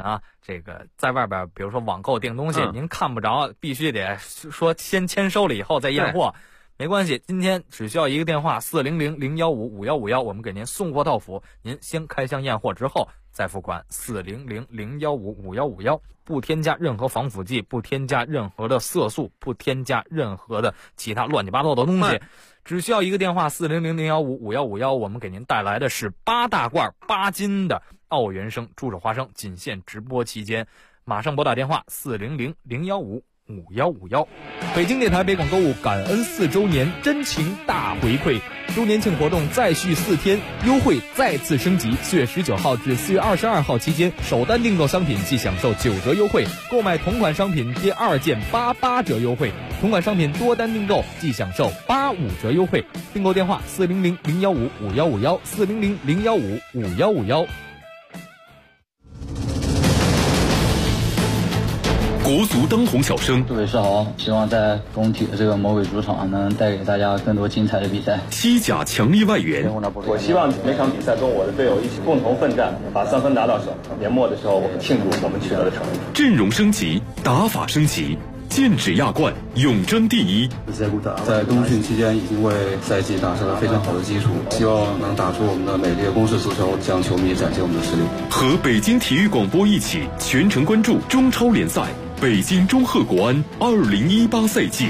呢，这个在外边比如说网购订东西，您看不着，必须得说先签收了以后再验货。没关系，今天只需要一个电话400-015-5151，我们给您送货到府。您先开箱验货之后再付款，400-015-5151，不添加任何防腐剂，不添加任何的色素，不添加任何的其他乱七八糟的东西，只需要一个电话400-015-5151，我们给您带来的是8大罐8斤的澳原生猪手花生，仅限直播期间，马上拨打电话400-015-5151。 北京电台北广购物感恩4周年真情大回馈，周年庆活动再续4天，优惠再次升级。4月19号至4月22号期间，首单订购商品即享受9折优惠，购买同款商品第2件88折优惠，同款商品多单订购即享受85折优惠。订购电话400-015-5151 400-015-5151。 国足当红小生， 各位是好，希望在工体的这个魔鬼主场能带给大家更多精彩的比赛。 西甲强力外援， 我希望每场比赛跟我的队友一起共同奋战，把3分拿到手。年末的时候，我们庆祝我们取得的成绩。 阵容升级，打法升级，剑指亚冠，永争第一。 在冬训期间已经为赛季打下了非常好的基础，希望能打出我们的美丽的攻势足球，向球迷展现我们的实力。 和北京体育广播一起全程关注中超联赛。北京中赫国安2018赛季。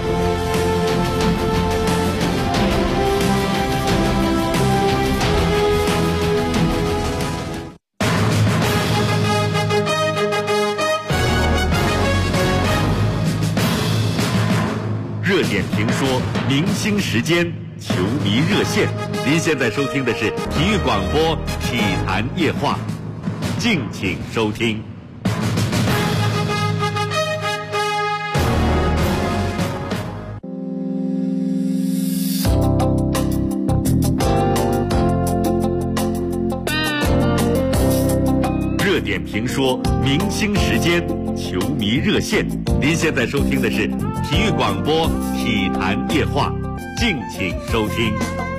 热点评说，明星时间，球迷热线。您现在收听的是体育广播体坛夜话，敬请收听。热点评说，明星时间，球迷热线。您现在收听的是体育广播体坛夜话，敬请收听。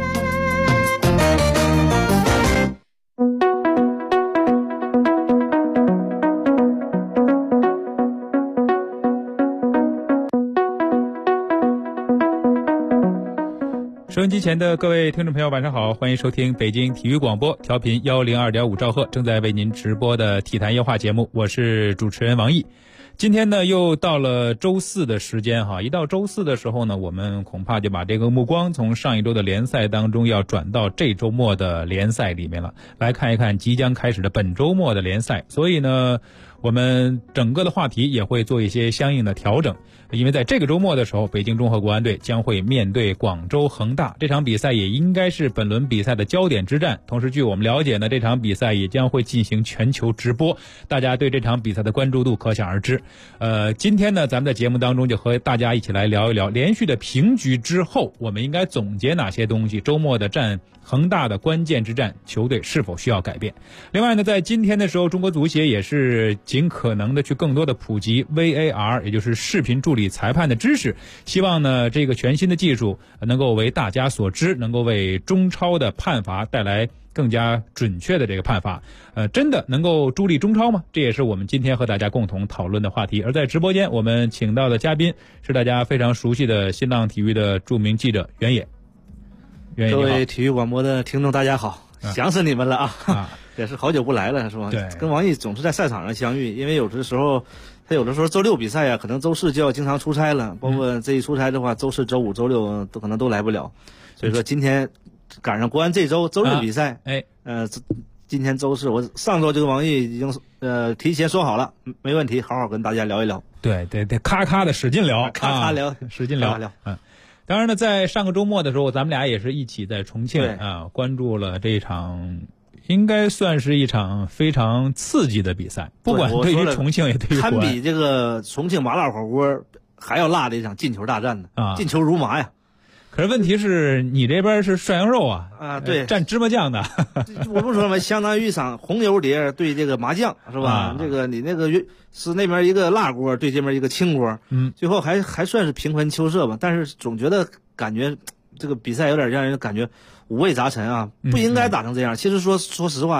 收音机前的各位听众朋友晚上好，欢迎收听北京体育广播调频102.5兆赫，正在为您直播的体坛夜话节目，我是主持人王毅。今天呢又到了周四的时间哈，一到周四的时候呢，我们恐怕就把这个目光从上一周的联赛当中要转到这周末的联赛里面了，来看一看即将开始的本周末的联赛。所以呢我们整个的话题也会做一些相应的调整，因为在这个周末的时候，北京中赫国安队将会面对广州恒大，这场比赛也应该是本轮比赛的焦点之战。同时据我们了解呢，这场比赛也将会进行全球直播，大家对这场比赛的关注度可想而知。今天呢咱们在节目当中就和大家一起来聊一聊连续的平局之后我们应该总结哪些东西，周末的战恒大的关键之战，球队是否需要改变。另外呢，在今天的时候，中国足协也是尽可能的去更多的普及 VAR， 也就是视频助理裁判的知识，希望呢这个全新的技术能够为大家所知，能够为中超的判罚带来更加准确的这个判罚。真的能够助力中超吗？这也是我们今天和大家共同讨论的话题。而在直播间我们请到的嘉宾是大家非常熟悉的新浪体育的著名记者袁野。 各位体育广播的听众大家好，想死你们了啊！也是好久不来了是吧？ 对， 跟王毅总是在赛场上相遇，因为有的时候周六比赛啊，可能周四就要经常出差了，包括这一出差的话，周四周五周六都可能都来不了，所以说今天赶上国安这周日比赛，今天周四，我上周这个王毅已经提前说好了，没问题，好好跟大家聊一聊。 对，咔咔的使劲聊，使劲聊。当然呢，在上个周末的时候，咱们俩也是一起在重庆关注了这场应该算是一场非常刺激的比赛，不管对于重庆也对于国安， 堪比这个重庆麻辣火锅还要辣的一场进球大战呢，进球如麻呀。 可是问题是你这边是涮羊肉啊， 对， 蘸芝麻酱的。 我不说嘛，相当于一场红油碟对这个麻酱是吧？这个你那个是那边一个辣锅对这边一个清锅，最后还算是平分秋色吧。但是总觉得感觉这个比赛有点让人感觉五味杂陈啊，不应该打成这样。其实说实话，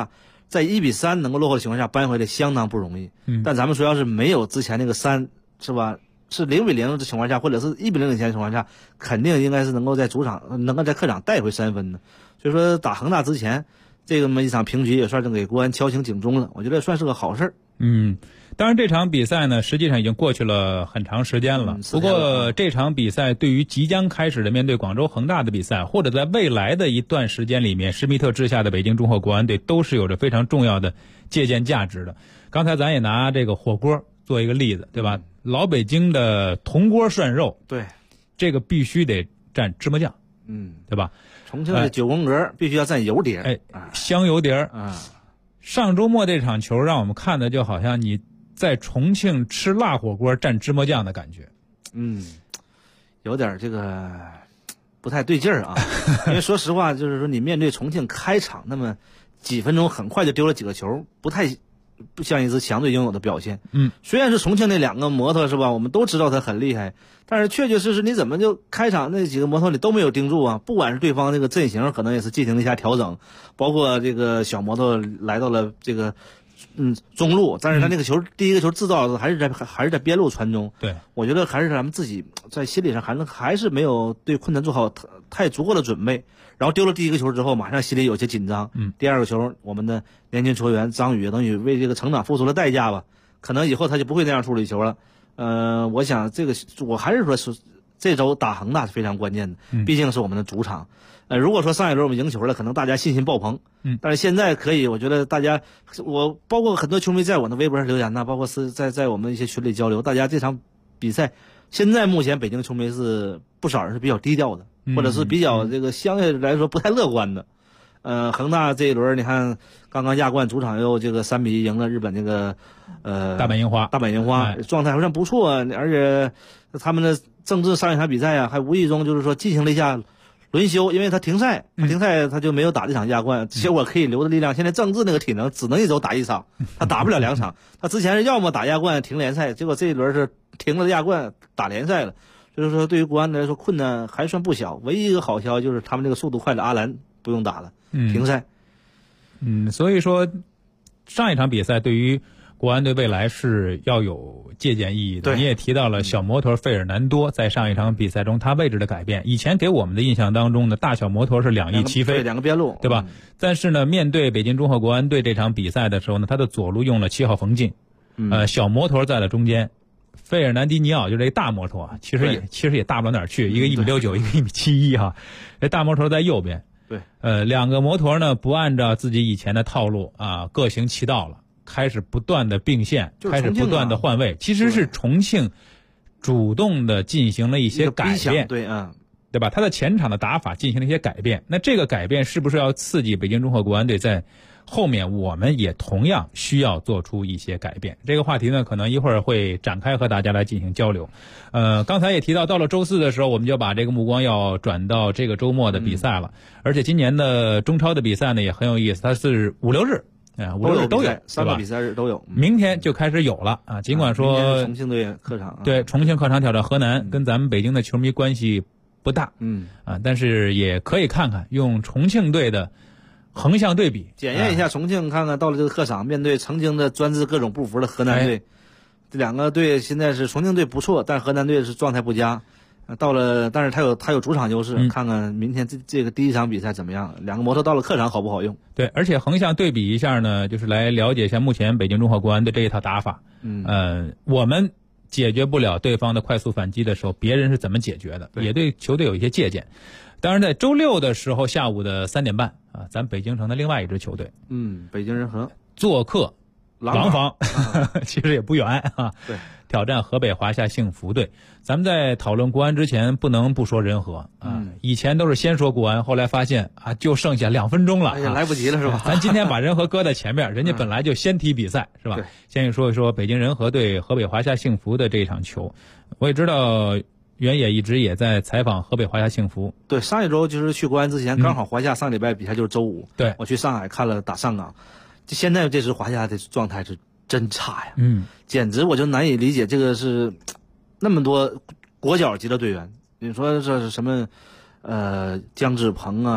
在1-3能够落后的情况下扳回来相当不容易。但咱们说要是没有之前那个3，是吧？是0-0的情况下，或者是1-0领先的情况下，肯定应该是能够在客场带回3分的。所以说打恒大之前，这么一场平局也算是给国安敲醒警钟了，我觉得算是个好事儿。 当然这场比赛呢，实际上已经过去了很长时间了。不过这场比赛对于即将开始的面对广州恒大的比赛，或者在未来的一段时间里面，施密特治下的北京中赫国安队都是有着非常重要的借鉴价值的。刚才咱也拿这个火锅做一个例子，对吧？老北京的铜锅涮肉， 对， 这个必须得蘸芝麻酱，对吧？ 重庆的9宫格必须要蘸油碟， 香油碟。上周末这场球让我们看的就好像你在重庆吃辣火锅蘸芝麻酱的感觉， 有点这个不太对劲儿啊。因为说实话，就是说你面对重庆开场那么几分钟，很快就丢了几个球，不像一支强队拥有的表现。虽然是重庆那2个摩托是吧，我们都知道他很厉害，但是确确实实你怎么就开场那几个摩托里都没有盯住啊？不管是对方这个阵型可能也是进行了一下调整，包括这个小摩托来到了这个中路，但是他那个球第一个球制造的还是在边路传中。 对，我觉得还是咱们自己在心理上还是没有对困难做好太足够的准备。然后丢了第一个球之后，马上心里有些紧张。第二个球，我们的年轻球员张宇等于为这个成长付出了代价吧，可能以后他就不会那样处理球了。我想这个我还是说这周打恒大是非常关键的，毕竟是我们的主场。如果说上一轮我们赢球了，可能大家信心爆棚。但是现在可以，我觉得我包括很多球迷在我的微博上留言呐，包括是在我们一些群里交流，大家这场比赛，现在目前北京球迷是不少人是比较低调的，或者是比较这个相对来说不太乐观的。恒大这一轮你看刚刚亚冠主场又这个3-1赢了日本这个大阪樱花， 状态还算不错，而且他们的郑智上一场比赛啊，还无意中就是说进行了一下轮休，因为他停赛他就没有打这场亚冠，结果可以留的力量，现在郑智那个体能只能一周打1场，他打不了2场。他之前是要么打亚冠停联赛，结果这一轮是停了亚冠打联赛了，就是说对于国安来说困难还算不小。唯一一个好消息就是他们这个速度快的阿兰不用打了，停赛。 所以说上一场比赛对于国安队未来是要有借鉴意义的。你也提到了小摩托费尔南多在上一场比赛中他位置的改变，以前给我们的印象当中呢，大小摩托是两翼齐飞， 两个边路， 对吧？但是呢，面对北京中赫国安队这场比赛的时候呢，他的左路用了7号冯静，小摩托在了中间，费尔南迪尼奥就这大摩托啊，其实也大不了哪儿去，一个1.69米，一个1.71米哈，这大摩托在右边。 对， 两个摩托呢不按照自己以前的套路啊，各行其道了，开始不断的并线，开始不断的换位，其实是重庆主动的进行了一些改变，对吧？他的前场的打法进行了一些改变，那这个改变是不是要刺激北京中赫国安队在后面我们也同样需要做出一些改变？这个话题呢，可能一会儿会展开和大家来进行交流。刚才也提到了周4的时候，我们就把这个目光要转到这个周末的比赛了。而且今年的中超的比赛呢也很有意思，它是5、6日，5、6日都有 ，3个比赛日都有。 明天就开始有了啊！尽管说重庆队客场， 对，重庆客场挑战河南，跟咱们北京的球迷关系不大，但是也可以看看用重庆队的横向对比， 检验一下重庆，看看到了这个客场面对曾经的专制各种不服的河南队，这两个队现在是重庆队不错，但河南队是状态不佳。但是他有主场优势，看看明天这个第一场比赛怎么样。两个摩托到了客场好不好用？ 对，而且横向对比一下呢，就是来了解一下目前北京中赫国安的这一套打法。我们解决不了对方的快速反击的时候，别人是怎么解决的？也对球队有一些借鉴。当然，在周6的时候下午的3点半啊，咱北京城的另外一支球队， 北京人和做客廊坊，其实也不远啊。 对， 挑战河北华夏幸福队。咱们在讨论国安之前，不能不说人和啊。以前都是先说国安，后来发现啊，就剩下2分钟了， 来不及了是吧？ 咱今天把人和搁在前面，人家本来就先踢比赛是吧？先说一说北京人和对河北华夏幸福的这一场球。我也知道原野一直也在采访河北华夏幸福。 对，上一周就是去国安之前，刚好华夏上礼拜比赛就是周5， 对， 我去上海看了打上港。现在这支华夏的状态是真差呀，简直我就难以理解，这个是那么多国脚级的队员，你说这是什么江志鹏啊、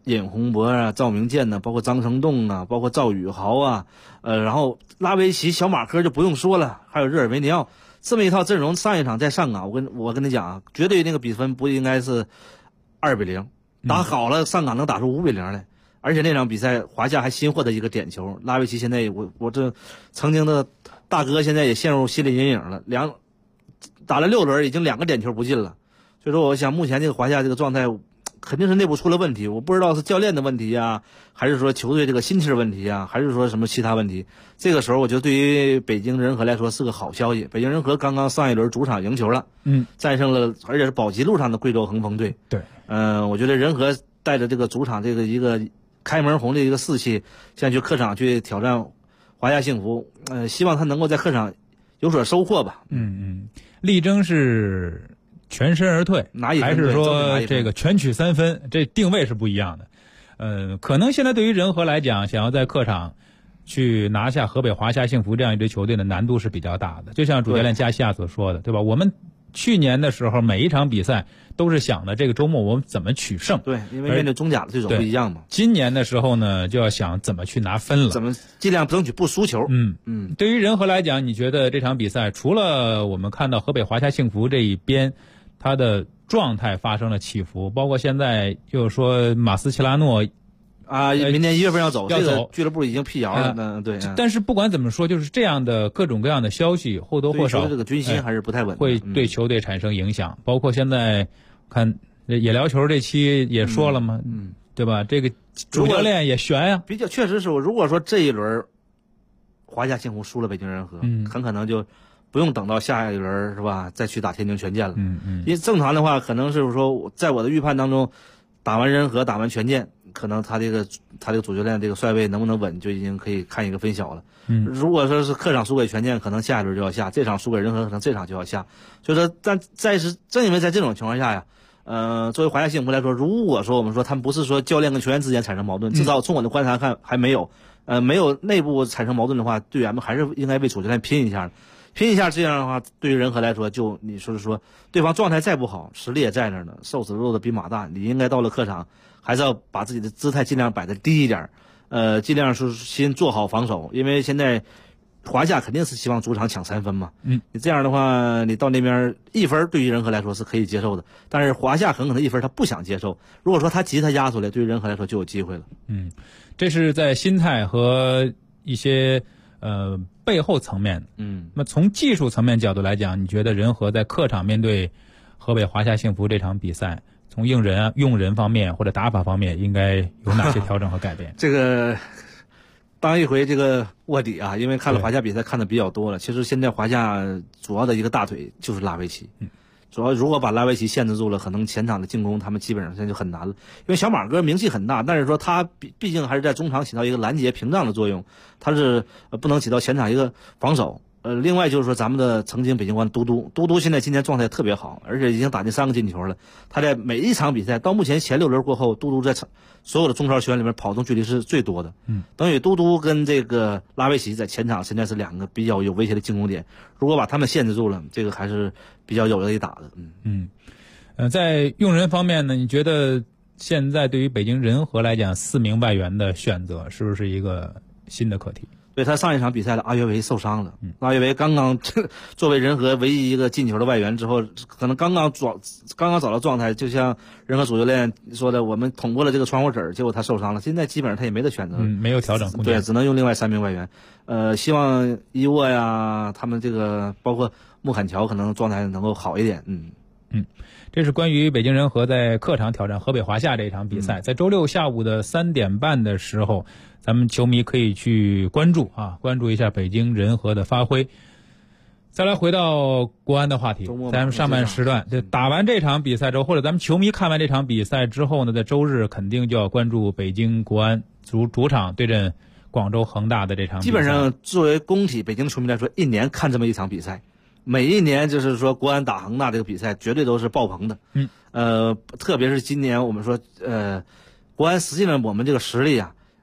尹洪博啊、赵明剑呢，包括张成栋啊，包括赵宇豪啊，然后拉维奇、小马科就不用说了，还有热尔维尼奥，这么一套阵容，上一场在上港，我跟你讲啊，绝对那个比分不应该是2-0，打好了上港能打出5-0来。而且那场比赛华夏还新获得一个点球，拉维奇现在我这曾经的大哥现在也陷入心理阴影了，打了6轮已经2个点球不进了，所以说我想目前这个华夏这个状态肯定是内部出了问题，我不知道是教练的问题呀，还是说球队这个心气问题呀，还是说什么其他问题。这个时候我觉得对于北京人和来说是个好消息，北京人和刚刚上一轮主场赢球了，战胜了而且是保级路上的贵州恒丰队。 对， 我觉得人和带着这个主场这个一个开门红的一个士气，现在去客场去挑战华夏幸福，希望他能够在客场有所收获吧。 力争是全身而退，还是说这个全取3分？这定位是不一样的。可能现在对于人和来讲，想要在客场去拿下河北华夏幸福这样一支球队的难度是比较大的。就像主教练加西亚所说的，对吧？我们去年的时候，每一场比赛都是想的这个周末我们怎么取胜。 对，因为面对中甲的这种不一样嘛。 今年的时候呢，就要想怎么去拿分了， 怎么尽量争取不输球。 对于人和来讲，你觉得这场比赛除了我们看到河北华夏幸福这一边，他的状态发生了起伏，包括现在又说马斯切拉诺啊，明年1月份要走， 这个俱乐部已经辟谣了。对。 但是不管怎么说，就是这样的各种各样的消息，或多或少这个军心还是不太稳， 会对球队产生影响。包括现在看野聊球这期也说了嘛，对吧？这个主教练也悬呀。 比较确实是，如果说这一轮华夏幸福输了北京人和，很可能就不用等到下一轮是吧，再去打天津权健了。因为正常的话，可能是说在我的预判当中，打完人和打完权健，可能他这个主教练这个帅位能不能稳，就已经可以看一个分晓了。如果说是客场输给权健，可能下一轮就要下；这场输给人和，可能这场就要下。所以说，正因为在这种情况下呀，作为华夏幸福来说，如果说我们说他们不是说教练跟球员之间产生矛盾，至少从我的观察看还没有，没有内部产生矛盾的话，队员们还是应该为主教练拼一下。拼一下，这样的话，对于人和来说，就你说是说，对方状态再不好，实力也在那儿呢，瘦死肉的比马大，你应该到了客场，还是要把自己的姿态尽量摆得低一点，尽量是先做好防守，因为现在华夏肯定是希望主场抢3分嘛，你这样的话，你到那边1分对于人和来说是可以接受的，但是华夏很可能1分他不想接受，如果说他急他压出来，对于人和来说就有机会了。 这是在心态和一些背后层面。那从技术层面角度来讲，你觉得人和在客场面对河北华夏幸福这场比赛，从用人方面或者打法方面，应该有哪些调整和改变？ 这个当一回这个卧底啊，因为看了华夏比赛看的比较多了，其实现在华夏主要的一个大腿就是拉维奇。主要如果把拉维奇限制住了，可能前场的进攻他们基本上现在就很难了。因为小马哥名气很大，但是说他毕竟还是在中场起到一个拦截屏障的作用，他是不能起到前场一个防守。另外就是说咱们的曾经北京国安嘟嘟现在今年状态特别好，而且已经打进3个进球了。他在每一场比赛到目前前6轮过后，嘟嘟在所有的中超球员里面跑动距离是最多的。等于嘟嘟跟这个拉维奇在前场现在是2个比较有威胁的进攻点，如果把他们限制住了，这个还是比较有得打的。 在用人方面呢，你觉得现在对于北京人和来讲，4名外援的选择是不是一个新的课题？ 对，他上一场比赛的阿约维受伤了。阿约维刚刚作为人和唯一一个进球的外援之后，可能刚刚找到状态，就像人和主教练说的，我们捅过了这个窗户纸，结果他受伤了。现在基本上他也没得选择， 没有调整空间， 对，只能用另外3名外援。希望伊沃呀，他们这个包括穆坎乔可能状态能够好一点。 这是关于北京人和在客场挑战河北华夏这一场比赛，在周6下午的3点半的时候，咱们球迷可以去关注一下北京人和的发挥。再来回到国安的话题，咱们上半时段打完这场比赛之后，或者咱们球迷看完这场比赛之后呢，在周日肯定就要关注北京国安主场对阵广州恒大的这场比赛。 基本上作为工体北京球迷来说，一年看这么一场比赛。每一年就是说国安打恒大这个比赛绝对都是爆棚的。特别是今年我们说国安实际上我们这个实力啊，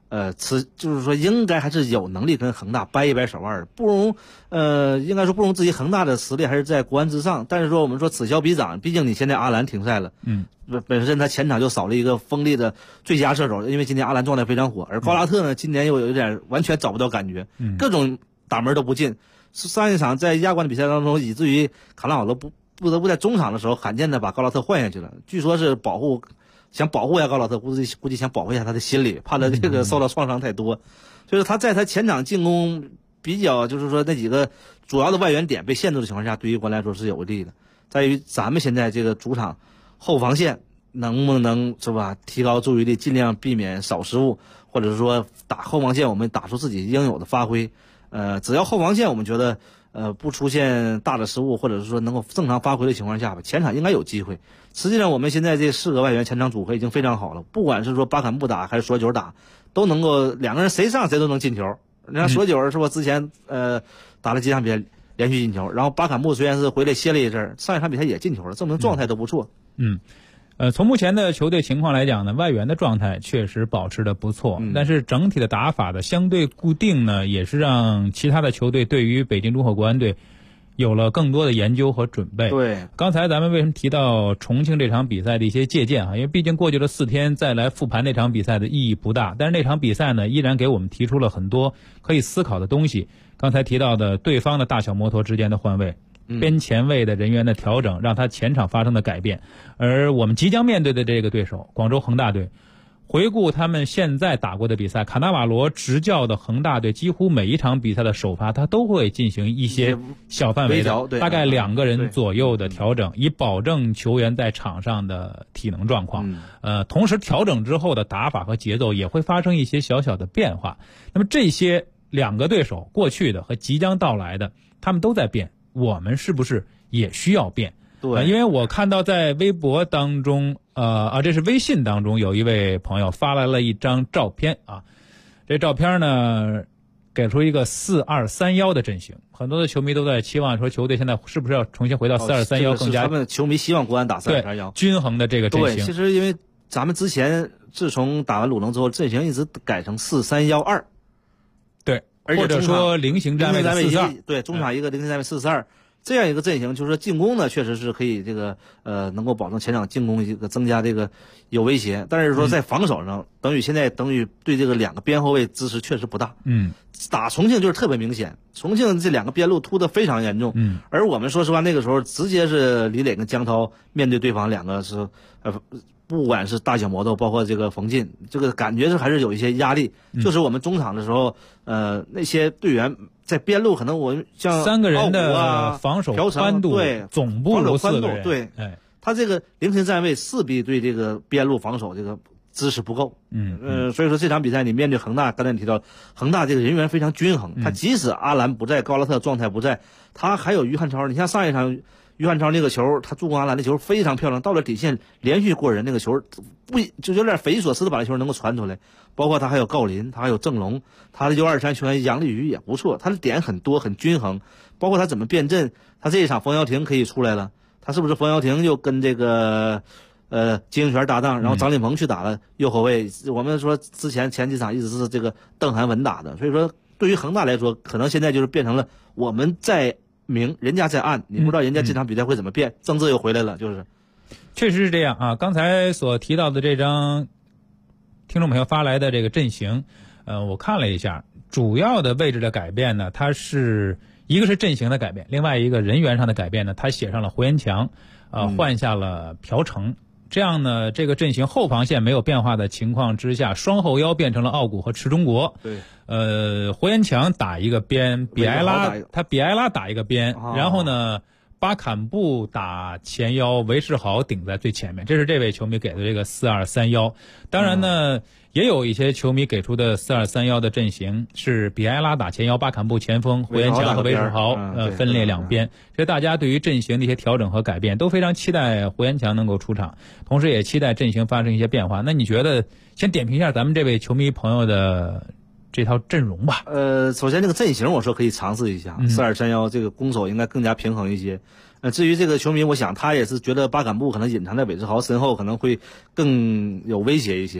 就是说应该还是有能力跟恒大掰一掰手腕的，不容应该说不容置疑，恒大的实力还是在国安之上。但是说我们说此消彼长，毕竟你现在阿兰停赛了，本身他前场就少了一个锋利的最佳射手，因为今年阿兰状态非常火，而高拉特呢今年又有点完全找不到感觉，各种打门都不进。上一场在亚冠的比赛当中，以至于卡纳瓦罗不得不在中场的时候罕见的把高拉特换下去了，据说是想保护一下高拉特，估计想保护一下他的心理，怕他这个受到创伤太多，所以他在他前场进攻比较就是说那几个主要的外援点被限制的情况下，对于国安来说是有利的，在于咱们现在这个主场后防线能不能是吧提高注意力，尽量避免少失误，或者是说打后防线我们打出自己应有的发挥。只要后防线我们觉得不出现大的失误，或者是说能够正常发挥的情况下吧，前场应该有机会。实际上我们现在这4个外援前场组合已经非常好了，不管是说巴坎布打还是索九打，都能够两个人谁上谁都能进球。你看索九是吧之前打了几场比赛连续进球，然后巴坎布虽然是回来歇了一阵，上一场比赛也进球了，证明状态都不错。 从目前的球队情况来讲呢，外援的状态确实保持的不错，但是整体的打法的相对固定呢，也是让其他的球队对于北京中赫国安队有了更多的研究和准备。 对， 刚才咱们为什么提到重庆这场比赛的一些借鉴啊？因为毕竟过去了4天，再来复盘那场比赛的意义不大，但是那场比赛呢，依然给我们提出了很多可以思考的东西。刚才提到的对方的大小摩托之间的换位，边前卫的人员的调整，让他前场发生的改变。而我们即将面对的这个对手广州恒大队，回顾他们现在打过的比赛，卡纳瓦罗执教的恒大队几乎每一场比赛的首发他都会进行一些小范围的大概2个人左右的调整，以保证球员在场上的体能状况。同时调整之后的打法和节奏也会发生一些小小的变化。那么这些2个对手，过去的和即将到来的，他们都在变，我们是不是也需要变？ 对， 因为我看到在微博当中，这是微信当中有一位朋友发来了一张照片啊，这照片呢给出一个4-2-3-1的阵型，很多的球迷都在期望说球队现在是不是要重新回到4-2-3-1，更加他们球迷希望国安打4-2-3-1 均衡的这个阵型。 对，其实因为咱们之前自从打完鲁能之后，阵型一直改成4-3-1-2， 对，或者说菱形站位的4-4-2， 对，中场一个菱形站位4-4-2。这样一个阵型，就是说进攻呢，确实是可以这个能够保证前场进攻一个增加这个有威胁，但是说在防守上，等于对这个2个边后卫支持确实不大。打重庆就是特别明显，重庆这2个边路突得非常严重。而我们说实话那个时候直接是李磊跟江涛面对对方2个是不管是大小摩托，包括这个冯进，这个感觉是还是有一些压力。就是我们中场的时候，那些队员在边路可能我们像 3个人的防守宽度， 对， 总不如4个人， 对，他这个菱形站位势必对这个边路防守这个支持不够。所以说这场比赛你面对恒大，刚才你提到恒大这个人员非常均衡，他即使阿兰不在，高拉特状态不在，他还有于汉超。你像上一场于汉超那个球，他助攻阿兰的球非常漂亮，到了底线连续过人，那个球就有点匪夷所思的把那球能够传出来。包括他还有郜林，他还有郑龙，他的U23球员杨立瑜也不错，他的点很多很均衡。包括他怎么变阵，他这一场冯潇霆可以出来了，他是不是冯潇霆又跟这个金英权搭档，然后张琳芃去打了右后卫。我们说之前几场一直是这个邓涵文打的，所以说对于恒大来说，可能现在就是变成了我们在明，人家在暗，你不知道人家这场比赛会怎么变。郑智又回来了，就是确实是这样啊。刚才所提到的这张听众朋友发来的这个阵型，我看了一下，主要的位置的改变呢，它是一个是阵型的改变，另外一个人员上的改变呢，他写上了胡延强，换下了朴成。这样呢，这个阵型后防线没有变化的情况之下，双后腰变成了奥古和池中国。 对， 胡延强打一个边，比埃拉打一个边，然后呢，巴坎布打前腰，韦世豪顶在最前面。这是这位球迷给的这个4-2-3-1。当然呢，也有一些球迷给出的4-2-3-1的阵型是比埃拉打前腰，巴坎布前锋，胡延强和韦世豪分列2边。所以大家对于阵型的一些调整和改变都非常期待胡延强能够出场，同时也期待阵型发生一些变化。那你觉得先点评一下咱们这位球迷朋友的这套阵容吧？ 首先这个阵型我说可以尝试一下，4-2-3-1这个攻守应该更加平衡一些。至于这个球迷，我想他也是觉得巴坎布可能隐藏在韦世豪身后可能会更有威胁一些。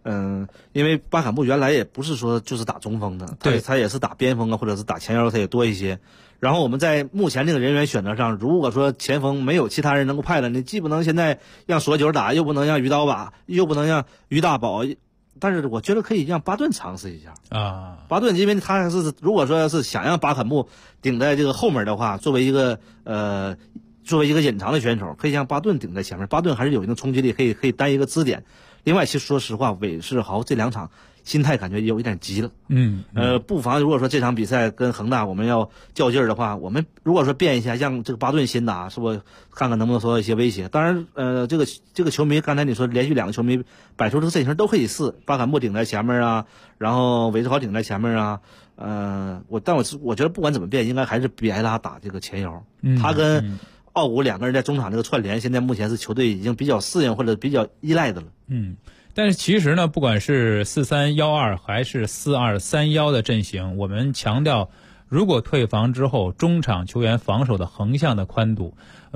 因为巴坎布原来也不是说就是打中锋的，他也是打边锋啊，或者是打前腰，他也多一些。然后我们在目前这个人员选择上，如果说前锋没有其他人能够派了，你既不能现在让索九打，又不能让于刀把，又不能让于大宝，但是我觉得可以让巴顿尝试一下啊。巴顿因为他是如果说是想让巴坎布顶在这个后面的话，作为一个隐藏的选手，可以让巴顿顶在前面，巴顿还是有一定冲击力，可以担一个支点。另外，其实说实话，韦世豪这2场心态感觉有一点急了。不妨如果说这场比赛跟恒大我们要较劲儿的话，我们如果说变一下，让这个巴顿先打，是不看看能不能受到一些威胁？当然，这个球迷刚才你说连续2个球迷摆出这个阵型都可以试，巴坎布顶在前面啊，然后韦世豪顶在前面啊。我觉得不管怎么变，应该还是比埃拉打这个前腰。他跟奥古2个人在中场这个串联，现在目前是球队已经比较适应或者比较依赖的了。 但是其实呢，不管是4-3-1-2还是4-2-3-1的阵型，我们强调，如果退防之后，中场球员防守的横向的宽度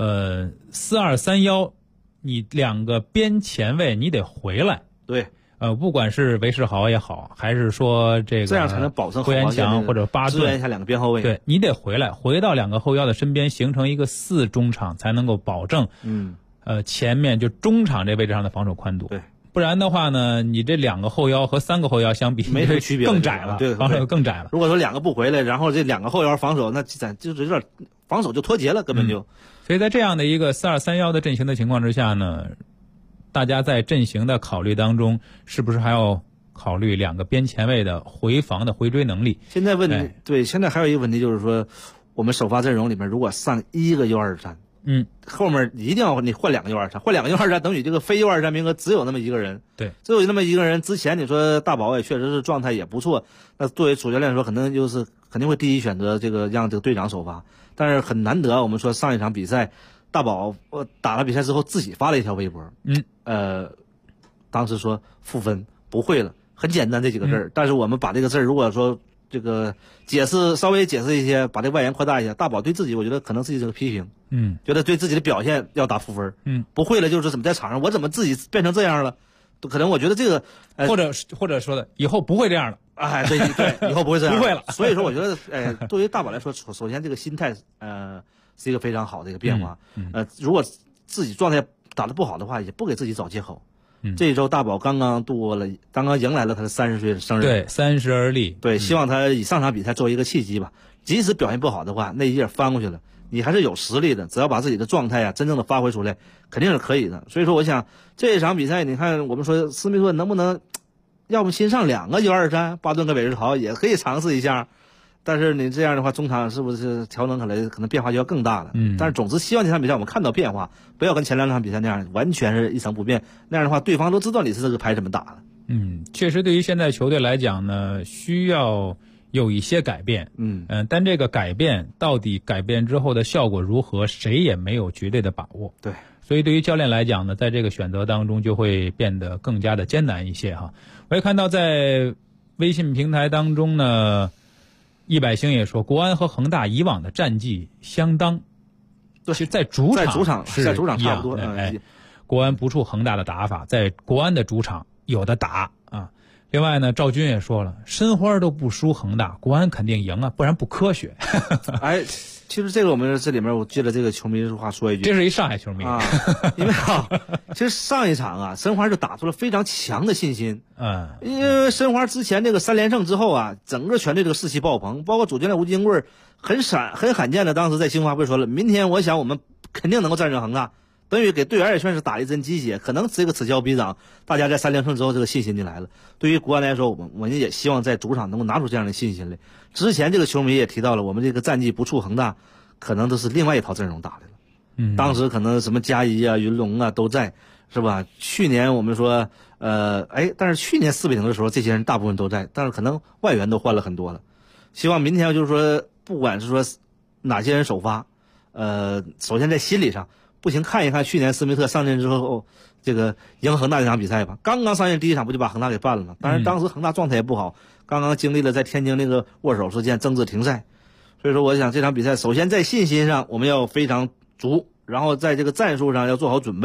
，4-2-3-1，你2个边前卫你得回来。 对。 不管是韦世豪也好，还是说这样才能保证霍元强或者巴顿支援一下2个边后卫， 对你得回到2个后腰的身边，形成一个4中场，才能够保证前面就中场这位置上的防守宽度。 对， 不然的话呢，你这2个后腰和3个后腰相比， 没什么区别， 更窄了，防守更窄了。 如果说2个不回来，然后这2个后腰防守，那咱就是有点防守就脱节了，根本就。 所以在这样的一个4-2-3-1的阵型的情况之下呢，大家在阵型的考虑当中，是不是还要考虑2个边前卫的回防的回追能力？ 现在对，现在还有一个问题就是说，我们首发阵容里面如果上1个右2站，后面一定要你换2个右2站，换2个右2站，等于这个非右2站名额只有那么1个人。 对， 只有那么1个人。之前你说大宝也确实是状态也不错，那作为主教练说，肯定会第一选择这个让这个队长首发，但是很难得，我们说上一场比赛。大宝打了比赛之后自己发了一条微博，当时说负分不会了，很简单这几个字儿，但是我们把这个字儿如果说这个稍微解释一些，把这个外延扩大一下，大宝对自己我觉得可能自己这个批评，觉得对自己的表现要打负分，不会了就是怎么在场上我怎么自己变成这样了，可能我觉得这个或者说的以后不会这样了， 对，以后不会这样， 不会了， 所以说我觉得对于大宝来说，首先这个心态是一个非常好的一个变化。如果自己状态打得不好的话，也不给自己找借口。这一周大宝刚刚迎来了他的30岁的生日， 对，30而立。 对，希望他以上场比赛作为一个契机吧。即使表现不好的话，那一页翻过去了，你还是有实力的。只要把自己的状态真正的发挥出来，肯定是可以的。所以说，我想这一场比赛，你看我们说斯密特能不能，要不新上2个右2站，巴顿跟韦世豪也可以尝试一下。但是你这样的话，中场是不是调整可能变化就要更大了？但是总之希望这场比赛我们看到变化，不要跟前2场比赛那样完全是一成不变。那样的话，对方都知道你是这个牌怎么打的。 确实，对于现在球队来讲呢，需要有一些改变。但这个改变到底改变之后的效果如何，谁也没有绝对的把握。 对， 所以对于教练来讲呢，在这个选择当中就会变得更加的艰难一些哈。我也看到在微信平台当中呢。易百星也说，国安和恒大以往的战绩相当，其实在主场差不多。 国安不怵恒大的打法，在国安的主场有的打啊。另外呢，赵军也说了，申花都不输恒大，国安肯定赢啊，不然不科学。 其实这个我们这里面我借着这个球迷的话说一句， 这是一上海球迷啊，因为其实上一场申花就打出了非常强的信心。因为申花之前这个3连胜之后整个全队这个士气爆棚，包括主教练吴金贵很罕见的当时在新华会说了，明天我想我们肯定能够战胜恒大。等于给队员也算是打了一针鸡血，可能这个此消彼长，大家在3连胜之后这个信心就来了。对于国安来说，我们也希望在主场能够拿出这样的信心来。之前这个球迷也提到了，我们这个战绩不怵恒大，可能都是另外一套阵容打的了。当时可能什么嘉怡云龙都在，是吧？去年我们说，但是去年4-0的时候，这些人大部分都在，但是可能外援都换了很多了。希望明天就是说，不管是说哪些人首发，首先在心理上。不行，看一看去年斯密特上任之后，这个赢恒大这场比赛吧。刚刚上任第1场不就把恒大给办了吗？当然当时恒大状态也不好，刚刚经历了在天津那个握手事件政治停赛，所以说我想这场比赛首先在信心上我们要非常足，然后在这个战术上要做好准备，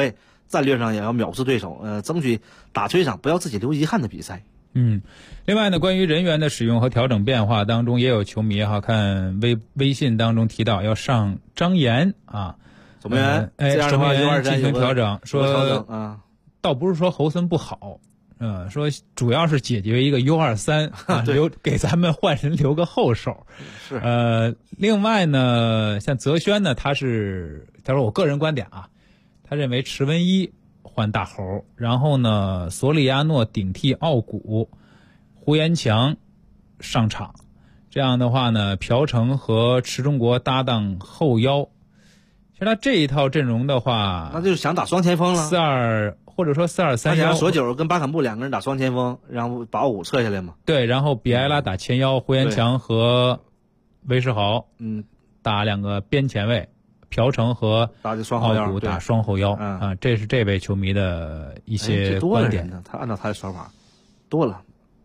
战略上也要藐视对手，争取打出一场不要自己留遗憾的比赛。 另外呢，关于人员的使用和调整变化当中，也有球迷看微信当中提到要上张岩啊， 守门员这样的话 ，123进行调整，说倒不是说侯森不好。说主要是解决一个 U23 啊，给咱们换人留个后手。 是。 另外呢，像泽轩呢，他说我个人观点啊，他认为池文一换大猴，然后呢，索里亚诺顶替奥古，胡延强上场，这样的话呢，朴成和池中国搭档后腰。其实他这一套阵容的话， 那就是想打双前锋了 ，4-2或者说4-2-3-1， 想索九跟巴坎布两个人打双前锋，然后把奥古撤下来嘛。 对，然后比埃拉打前腰，胡延强和韦世豪打两个边前卫，朴成和奥古打双后腰啊，这是这位球迷的一些观点。 他按照他的说法多了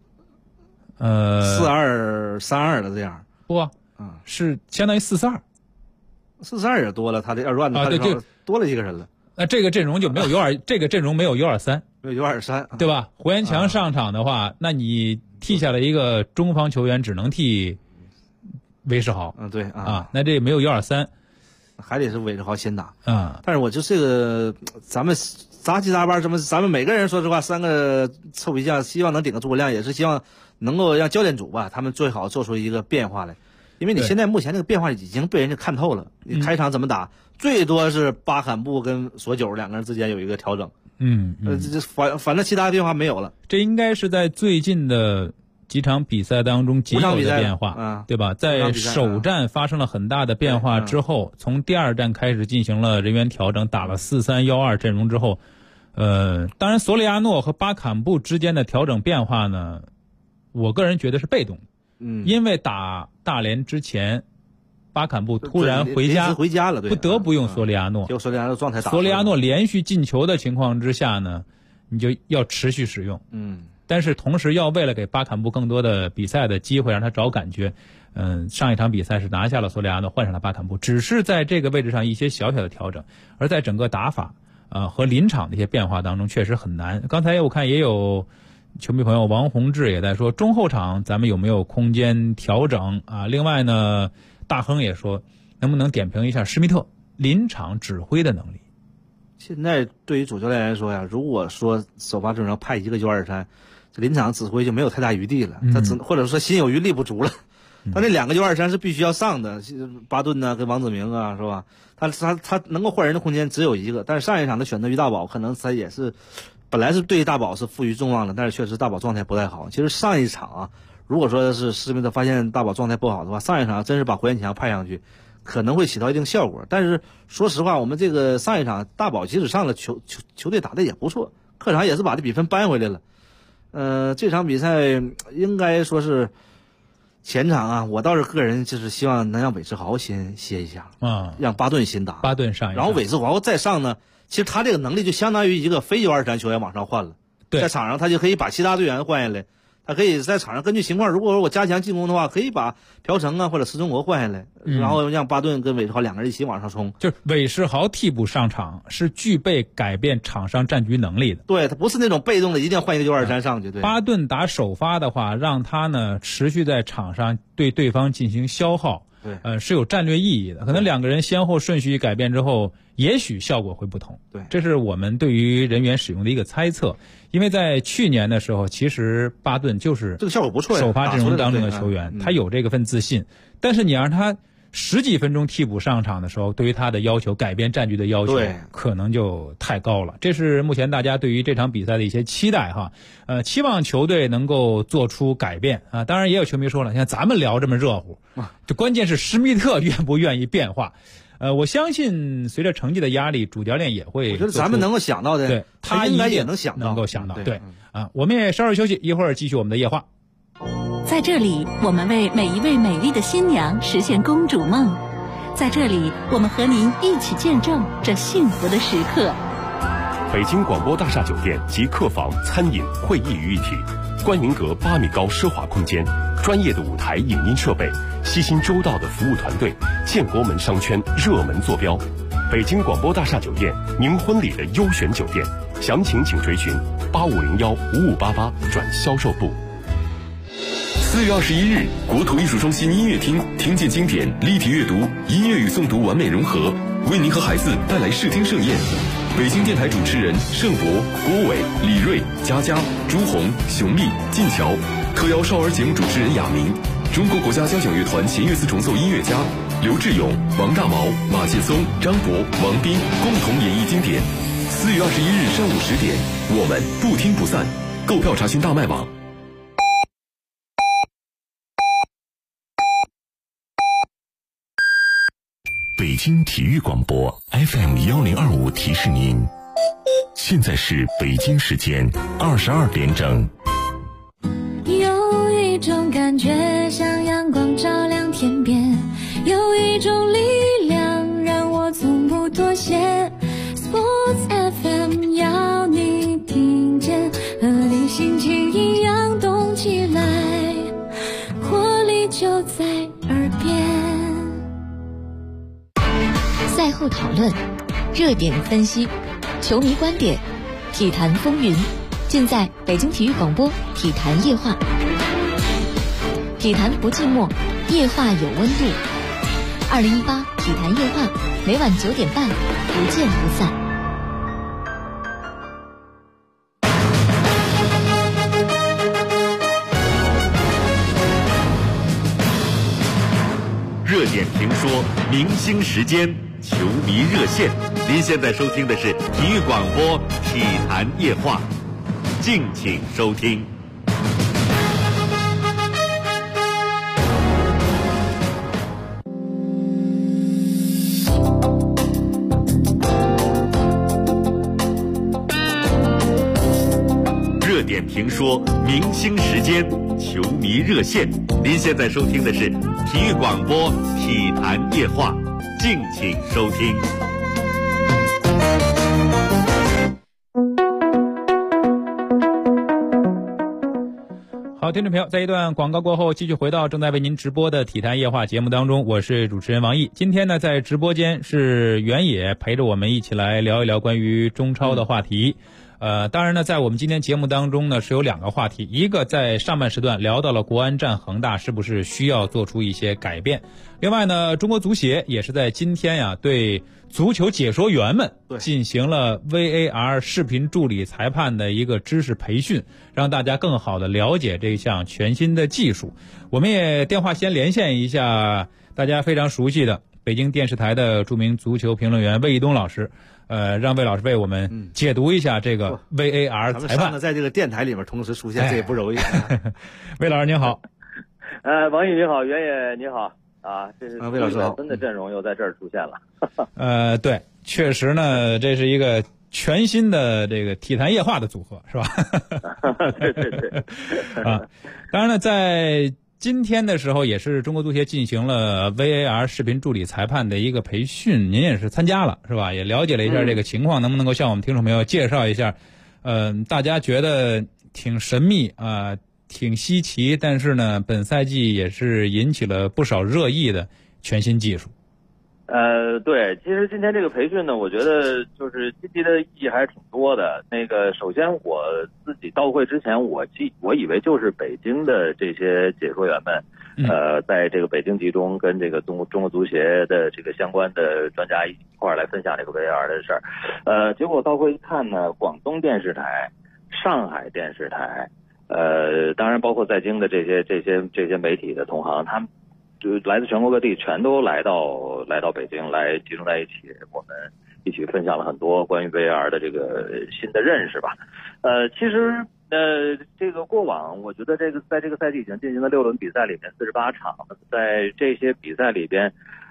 ，4-2-3-2 的这样不，是相当于4-4-2 也多了，他的要乱的对， 多了一个人了。 那这个阵容就没有这个阵容没有 U23， 没有 U23， 对吧？胡延强上场的话，那你替下来一个中方球员，只能替韦世豪。 对啊， 那这没有 U23， 还得是韦世豪先打。 但是我就这个咱们杂七杂八咱们每个人说实话3个臭皮匠，希望能顶个诸葛亮，也是希望能够让教练组吧，他们最好做出一个变化来。因为你现在目前这个变化已经被人家看透了，你开场怎么打，最多是巴坎布跟索九两个人之间有一个调整。反正其他变化没有了。 这应该是在最近的几场比赛当中仅有的变化，对吧？在首战发生了很大的变化之后，从第二战开始进行了人员调整，打了4-3-1-2阵容之后，当然索里亚诺和巴坎布之间的调整变化呢，我个人觉得是被动的。因为打大连之前，巴坎布突然回家了， 不得不用索里亚诺。 就索里亚诺状态打。 索里亚诺连续进球的情况之下呢，你就要持续使用。但是同时要为了给巴坎布更多的比赛的机会，让他找感觉。上一场比赛是拿下了索里亚诺，换上了巴坎布，只是在这个位置上一些小小的调整，而在整个打法和临场的一些变化当中，确实很难。刚才我看也有球迷朋友王洪志也在说，中后场咱们有没有空间调整啊？另外呢，大亨也说，能不能点评一下施密特临场指挥的能力？ 现在对于主教练来说呀，如果说首发阵容派一个U23，这临场指挥就没有太大余地了，他或者说心有余力不足了。他那两个U23是必须要上的，巴顿呢跟王子明啊，是吧？他能够换人的空间只有一个，但是上一场他选择于大宝，可能他也是。本来是对大宝是赋予众望的，但是确实大宝状态不太好。其实上一场如果说是施密特发现大宝状态不好的话，上一场真是把胡延强派上去，可能会起到一定效果。但是说实话，我们这个上一场大宝即使上了球队打的也不错，客场也是把这比分扳回来了。这场比赛应该说是前场我倒是个人就是希望能让韦世豪先歇一下让巴顿先打， 巴顿上一下， 然后韦世豪再上呢。其实他这个能力就相当于一个非U23球员往上换了，在场上他就可以把其他队员换下来，他可以在场上根据情况，如果说我加强进攻的话，可以把朴成或者施中国换下来，然后让巴顿跟韦世豪两个人一起往上冲。 就是韦世豪替补上场是具备改变场上战局能力的， 对，他不是那种被动的一定要换一个U23上去。对， 巴顿打首发的话，让他呢持续在场上对对方进行消耗。 对， 是有战略意义的。可能两个人先后顺序一改变之后，也许效果会不同。 对， 这是我们对于人员使用的一个猜测。因为在去年的时候，其实巴顿就是这个效果不错， 首发阵容当中的球员，他有这个份自信。但是你让他10几分钟替补上场的时候，对于他的要求，改变战局的要求，可能就太高了。这是目前大家对于这场比赛的一些期待哈。期望球队能够做出改变啊。当然也有球迷说了，像咱们聊这么热乎，这关键是施密特愿不愿意变化。我相信随着成绩的压力，主教练也会。 我觉得咱们能够想到的， 对，他应该也能想到， 对我们也稍事休息，一会儿继续我们的夜话。 在这里，我们为每一位美丽的新娘实现公主梦。在这里，我们和您一起见证这幸福的时刻。 北京广播大厦酒店集客房、餐饮、会议于一体，观云阁8米高奢华空间，专业的舞台影音设备，悉心周到的服务团队，建国门商圈热门坐标。 北京广播大厦酒店，您婚礼的优选酒店。详情请垂询8501-5588转销售部。 4月21日，国土艺术中心音乐厅听见经典，立体阅读，音乐与诵读完美融合，为您和孩子带来视听盛宴。北京电台主持人盛博、郭伟、李锐、佳佳、朱红、熊丽、晋桥，特邀少儿节目主持人亚明，中国国家交响乐团弦乐四重奏音乐家刘志勇、王大毛、马劲松、张博、王斌共同演绎经典。4月21日上午10点，我们不听不散。购票查询大麦网。 北京体育广播 FM1025提示您，现在是北京时间22点整。 有一种感觉像阳光照亮天边，有一种力量让我从不妥协。Sports FM 要你听见，和你心情一样动起来，活力就在耳边。 赛后讨论，热点分析，球迷观点，体坛风云，尽在北京体育广播体坛夜话。体坛不寂寞，夜话有温度。2018体坛夜话，每晚9点半，不见不散。 热点评说，明星时间，球迷热线。您现在收听的是体育广播体坛夜话，敬请收听。热点评说，明星时间，球迷热线。您现在收听的是体育广播体坛夜话，敬请收听。 好，听众朋友，在一段广告过后，继续回到正在为您直播的体坛夜话节目当中，我是主持人王毅。今天呢，在直播间是原野陪着我们一起来聊一聊关于中超的话题。当然呢，在我们今天节目当中呢，是有2个话题，一个在上半时段聊到了国安战恒大是不是需要做出一些改变，另外呢，中国足协也是在今天呀，对足球解说员们进行了 VAR 视频助理裁判的一个知识培训，让大家更好的了解这项全新的技术。我们也电话先连线一下大家非常熟悉的北京电视台的著名足球评论员魏一东老师。让魏老师为我们解读一下这个 VAR 裁判。 在这个电台里面同时出现，这也不容易。 魏老师您好。 王毅你好，袁野你好啊，这是魏老师好， 真的阵容又在这儿出现了。 对，确实呢，这是一个全新的这个体坛夜话的组合，是吧？ 对啊，当然呢，在今天的时候也是中国足协进行了 VAR 视频助理裁判的一个培训，您也是参加了是吧？也了解了一下这个情况，能不能够向我们听众朋友介绍一下？大家觉得挺神秘啊，挺稀奇，但是呢，本赛季也是引起了不少热议的全新技术。 对，其实今天这个培训呢，我觉得就是积极的意义还是挺多的。首先我自己到会之前，我以为就是北京的这些解说员们，在这个北京集中跟这个中国足协的这个相关的专家一块儿来分享这个 VAR 的事儿。结果到会一看呢，广东电视台、上海电视台，当然包括在京的这些媒体的同行，他们就来自全国各地，全都来到北京来集中在一起，我们一起分享了很多关于 VAR 的这个新的认识吧。其实这个过往我觉得在这个赛季已经进行了6轮比赛里面48场，在这些比赛里边，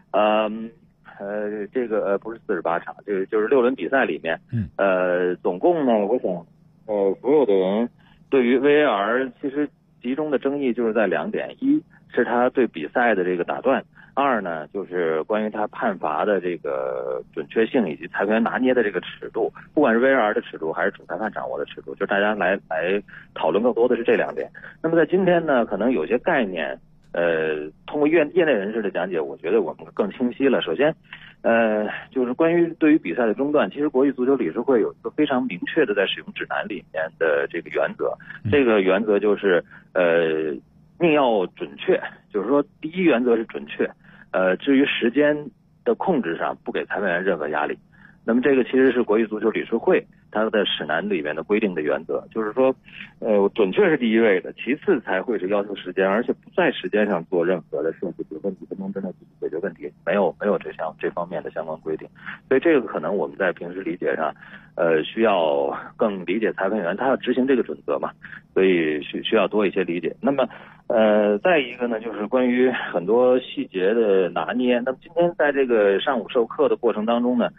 不是48场，就是6轮比赛里面，总共呢，我想所有的人对于 VAR 其实集中的争议就是在2点，一是他对比赛的这个打断，2呢就是关于他判罚的这个准确性以及裁判员拿捏的这个尺度，不管是 VAR 的尺度还是主裁判掌握的尺度，就大家来讨论更多的是这2点。那么在今天呢，可能有些概念通过业内人士的讲解，我觉得我们更清晰了。首先就是关于对于比赛的中断，其实国际足球理事会有一个非常明确的在使用指南里面的这个原则，这个原则就是宁要准确，就是说第一原则是准确，至于时间的控制上不给裁判员任何压力。那么这个其实是国际足球理事会它的指南里面的规定的原则，就是说准确是第一位的，其次才会是要求时间，而且不在时间上做任何的设置，比如说几分钟之内解决问题，没有这方面的相关规定。所以这个可能我们在平时理解上需要更理解裁判员他要执行这个准则嘛，所以需要多一些理解。那么再一个呢，就是关于很多细节的拿捏。那么今天在这个上午授课的过程当中呢，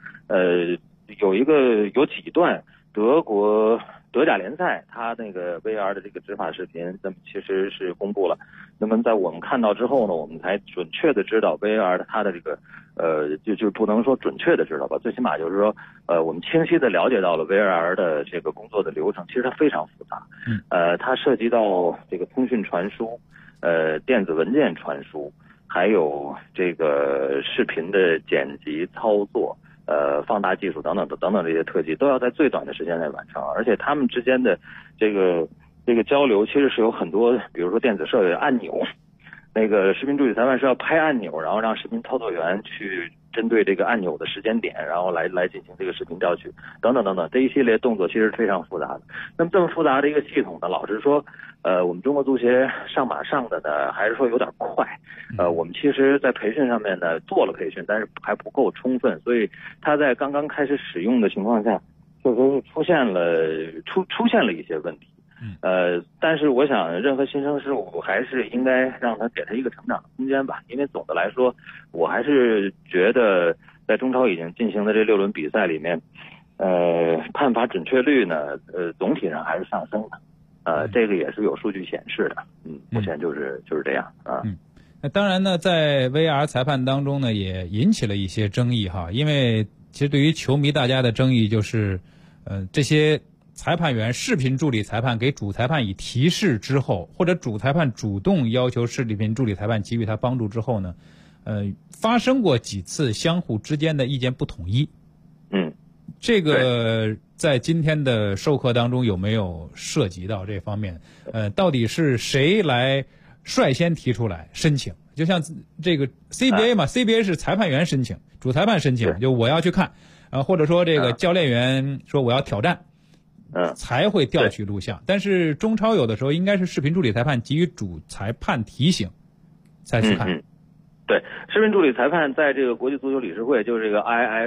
有几段德甲联赛它那个 VAR 的这个执法视频，那么其实是公布了。那么在我们看到之后呢，我们才准确的知道 VAR 它的这个就不能说准确的知道吧，最起码就是说我们清晰的了解到了 VAR 的这个工作的流程，其实它非常复杂。它涉及到这个通讯传输，电子文件传输，还有这个视频的剪辑操作。放大技术等等这些特技都要在最短的时间内完成，而且他们之间的这个交流其实是有很多，比如说电子设备的按钮，那个视频助理裁判是要拍按钮，然后让视频操作员去针对这个按钮的时间点，然后来进行这个视频调取等等这一系列动作其实非常复杂的。那么这么复杂的一个系统呢，老实说我们中国足协上马上的呢还是说有点快。我们其实在培训上面呢做了培训，但是还不够充分，所以他在刚刚开始使用的情况下，确实是出现了一些问题。但是我想任何新生事物还是应该让他给他一个成长的空间吧，因为总的来说，我还是觉得在中超已经进行的这6轮比赛里面，判罚准确率呢，总体上还是上升的。这个也是有数据显示的。目前就是这样啊。 那当然呢，在 VAR 裁判当中呢，也引起了一些争议哈，因为其实对于球迷大家的争议就是，这些裁判员、视频助理裁判给主裁判以提示之后，或者主裁判主动要求视频助理裁判给予他帮助之后呢，发生过几次相互之间的意见不统一。这个在今天的授课当中有没有涉及到这方面？到底是谁来率先提出来申请？就像这个 CBA 嘛，CBA 是裁判员申请，主裁判申请，就我要去看，或者说这个教练员说我要挑战，才会调取录像。但是中超有的时候应该是视频助理裁判给予主裁判提醒，才去看。 对，视频助理裁判在这个国际足球理事会，就是这个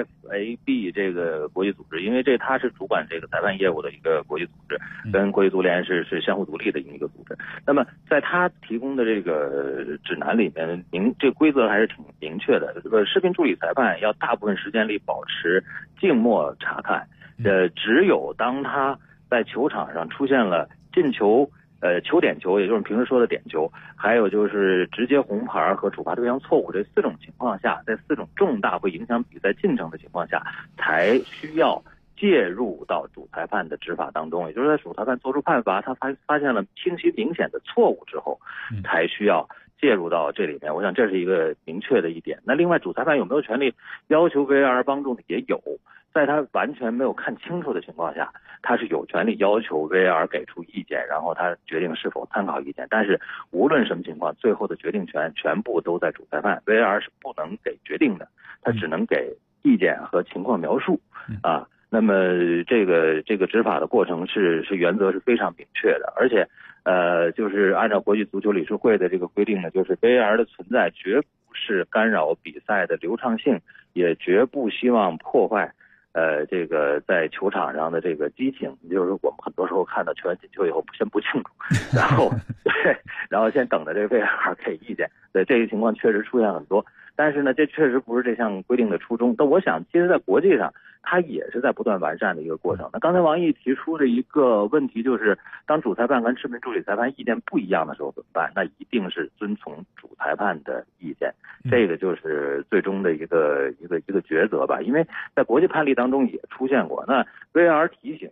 IFAB 这个国际组织，因为它是主管这个裁判业务的一个国际组织，跟国际足联是相互独立的一个组织。那么在他提供的这个指南里面，这个规则还是挺明确的。这个视频助理裁判要大部分时间里保持静默查看，只有当他在球场上出现了进球。球点球，也就是平时说的点球，还有就是直接红牌和处罚对象错误这4种情况下，在4种重大会影响比赛进程的情况下，才需要介入到主裁判的执法当中。也就是在主裁判做出判罚，他发现了清晰明显的错误之后，才需要介入到这里面。我想这是一个明确的一点。那另外，主裁判有没有权利要求 VAR 帮助呢？也有，在他完全没有看清楚的情况下，他是有权利要求 VAR 给出意见，然后他决定是否参考意见。但是无论什么情况，最后的决定权全部都在主裁判， VAR 是不能给决定的，他只能给意见和情况描述啊。那么这个执法的过程是原则是非常明确的，而且就是按照国际足球理事会的这个规定呢，就是 VAR 的存在绝不是干扰比赛的流畅性，也绝不希望破坏这个在球场上的这个激情。就是我们很多时候看到球员进球以后先不庆祝，然后先等着这个 VAR 给意见。对，这个情况确实出现很多，但是呢，这确实不是这项规定的初衷。但我想，其实在国际上，它也是在不断完善的一个过程。那刚才王毅提出的一个问题就是，当主裁判跟视频助理裁判意见不一样的时候怎么办？那一定是遵从主裁判的意见，这个就是最终的一个抉择吧。因为在国际判例当中也出现过，那 VAR 提醒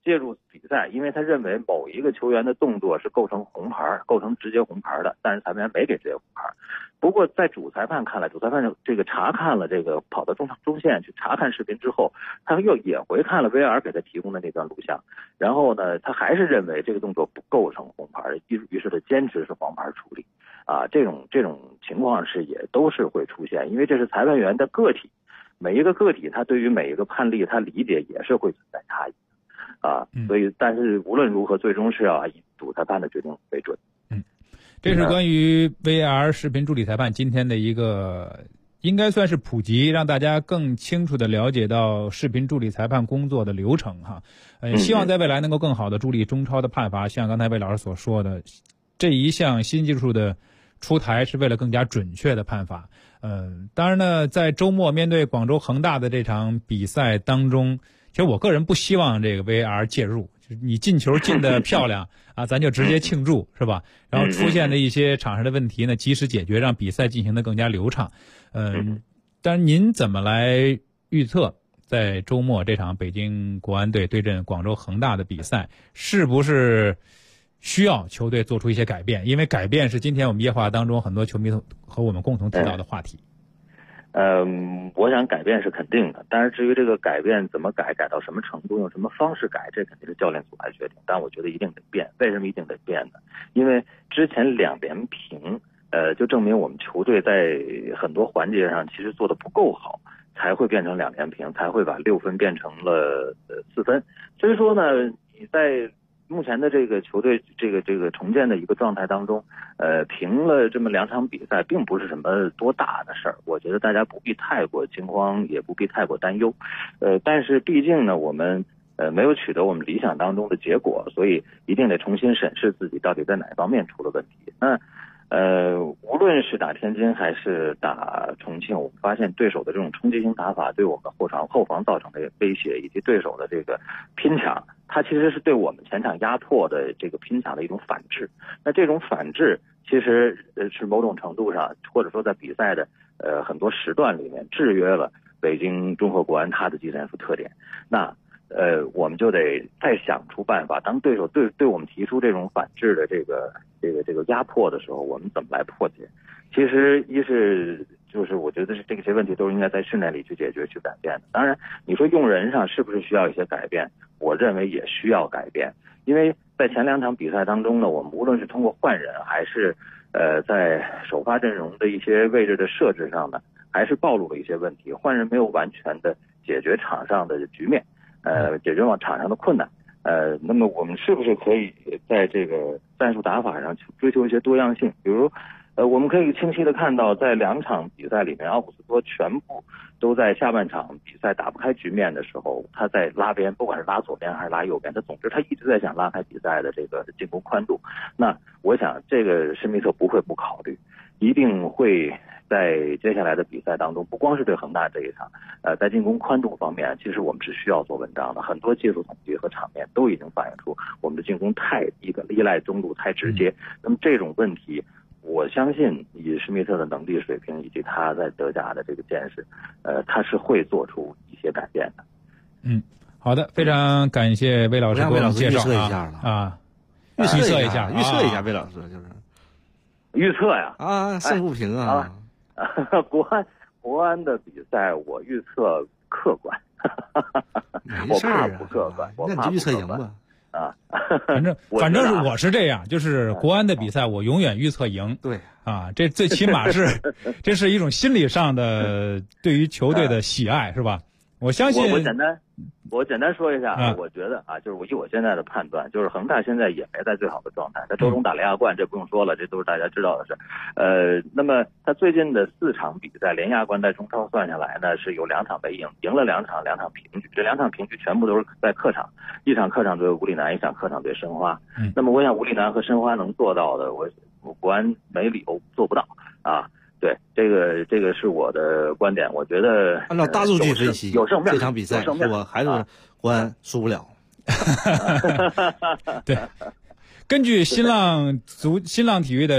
介入比赛，因为他认为某一个球员的动作是构成红牌，构成直接红牌的，但是裁判员没给直接红牌。不过在主裁判看来，主裁判这个查看了这个跑到中线去查看视频之后，他也回看了 VAR 给他提供的那段录像，然后呢，他还是认为这个动作不构成红牌，于是他坚持是黄牌处理。这种情况也都是会出现，因为这是裁判员的个体，每一个个体他对于每一个判例他理解也是会存在差异。所以，但是无论如何，最终是要以主裁判的决定为准。 这是关于 VAR 视频助理裁判今天的一个，应该算是普及，让大家更清楚的了解到视频助理裁判工作的流程哈。希望在未来能够更好的助力中超的判罚。像刚才魏老师所说的，这一项新技术的出台是为了更加准确的判罚。当然呢，在周末面对广州恒大的这场比赛当中，其实我个人不希望这个 VAR 介入，就是你进球进得漂亮咱就直接庆祝是吧？然后出现的一些场上的问题呢，及时解决，让比赛进行得更加流畅。但是您怎么来预测在周末这场北京国安队对阵广州恒大的比赛，是不是需要球队做出一些改变？因为改变是今天我们夜话当中很多球迷和我们共同提到的话题。 我想改变是肯定的，但是至于这个改变怎么改到什么程度，用什么方式改，这肯定是教练组来决定。但我觉得一定得变。为什么一定得变呢？因为之前2连平，就证明我们球队在很多环节上其实做得不够好，才会变成2连平，才会把6分变成了4分。所以说呢，你在目前的这个球队这个重建的一个状态当中，平了这么2场比赛，并不是什么多大的事儿。我觉得大家不必太过惊慌，也不必太过担忧。但是毕竟呢，我们没有取得我们理想当中的结果，所以一定得重新审视自己到底在哪方面出了问题。那无论是打天津还是打重庆，我们发现对手的这种冲击性打法对我们后防造成的威胁，以及对手的这个拼抢，它其实是对我们前场压迫的这个拼抢的一种反制。那这种反制其实是某种程度上，或者说在比赛的很多时段里面制约了北京综合国安它的技战术特点。那我们就得再想出办法，当对手对我们提出这种反制的这个压迫的时候，我们怎么来破解？其实就是我觉得是这些问题都是应该在训练里去解决去改变的。当然你说用人上是不是需要一些改变，我认为也需要改变。因为在前2场比赛当中呢，我们无论是通过换人还是在首发阵容的一些位置的设置上呢，还是暴露了一些问题。换人没有完全的解决场上的局面，解决场上的困难。那么我们是不是可以在这个战术打法上追求一些多样性？比如我们可以清晰的看到，在2场比赛里面，奥古斯托全部都在下半场比赛打不开局面的时候，他在拉边，不管是拉左边还是拉右边，总之他一直在想拉开比赛的这个进攻宽度。那我想这个施密特不会不考虑，一定会在接下来的比赛当中，不光是对恒大这一场，在进攻宽度方面，其实我们是需要做文章的。很多技术统计和场面都已经反映出我们的进攻太依赖中路太直接。那么这种问题，我相信以施密特的能力水平以及他在德甲的这个见识，他是会做出一些改变的。 好的，非常感谢魏老师给我们介绍预测一下， 魏老师就是预测呀胜负平啊。 国安的比赛我预测客观，我怕不客观， 那你就预测赢吧。 反正是我是这样，就是国安的比赛我永远预测赢。 对这最起码是这是一种心理上的对于球队的喜爱，是吧？我相信我简单说一下我觉得就是以我现在的判断，就是恒大现在也没在最好的状态。他周中打联亚冠，这不用说了，这都是大家知道的事。那么他最近的4场比赛，连亚冠在中超算下来呢，是有2场没赢，赢了2场，2场平局。这2场平局全部都是在客场，一场客场对武里南，一场客场对申花。那么我想武里南和申花能做到的，我国安没理由做不到对，这个是我的观点。我觉得按照大数据分析， 有胜面， 这场比赛我还是国安输不了。 对，根据新浪体育的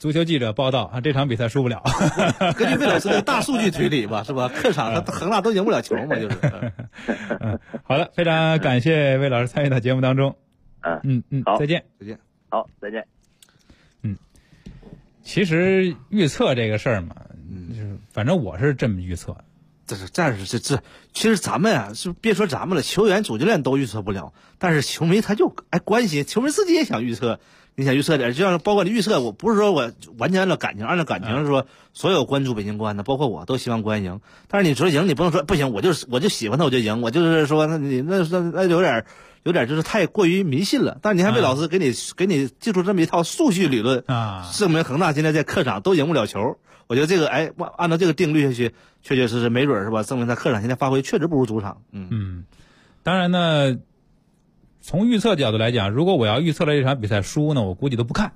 足球记者报道啊，这场比赛输不了。 根据魏老师的大数据推理吧，是吧？客场恒大都赢不了球嘛，就是。 好的，非常感谢魏老师参与到节目当中。 好， 再见。 好，再见。 其实预测这个事儿嘛，就是反正我是这么预测。 这，其实咱们啊，是别说咱们了，球员、主教练都预测不了，但是球迷他就关心，球迷自己也想预测。你想预测点，就像包括你预测，我不是说我完全按照感情说，所有关注北京国安的，包括我都希望国安赢。但是你说赢，你不能说不行，我就喜欢他我就赢，我就是说那有点就是太过于迷信了。但是你看魏老师给你记出这么一套数据理论啊，证明恒大现在在客场都赢不了球。我觉得这个按照这个定律下去，确确实实没准是吧？证明他客场现在发挥确实不如主场。 当然呢。从预测角度来讲，如果我要预测了这场比赛输呢，我估计都不看。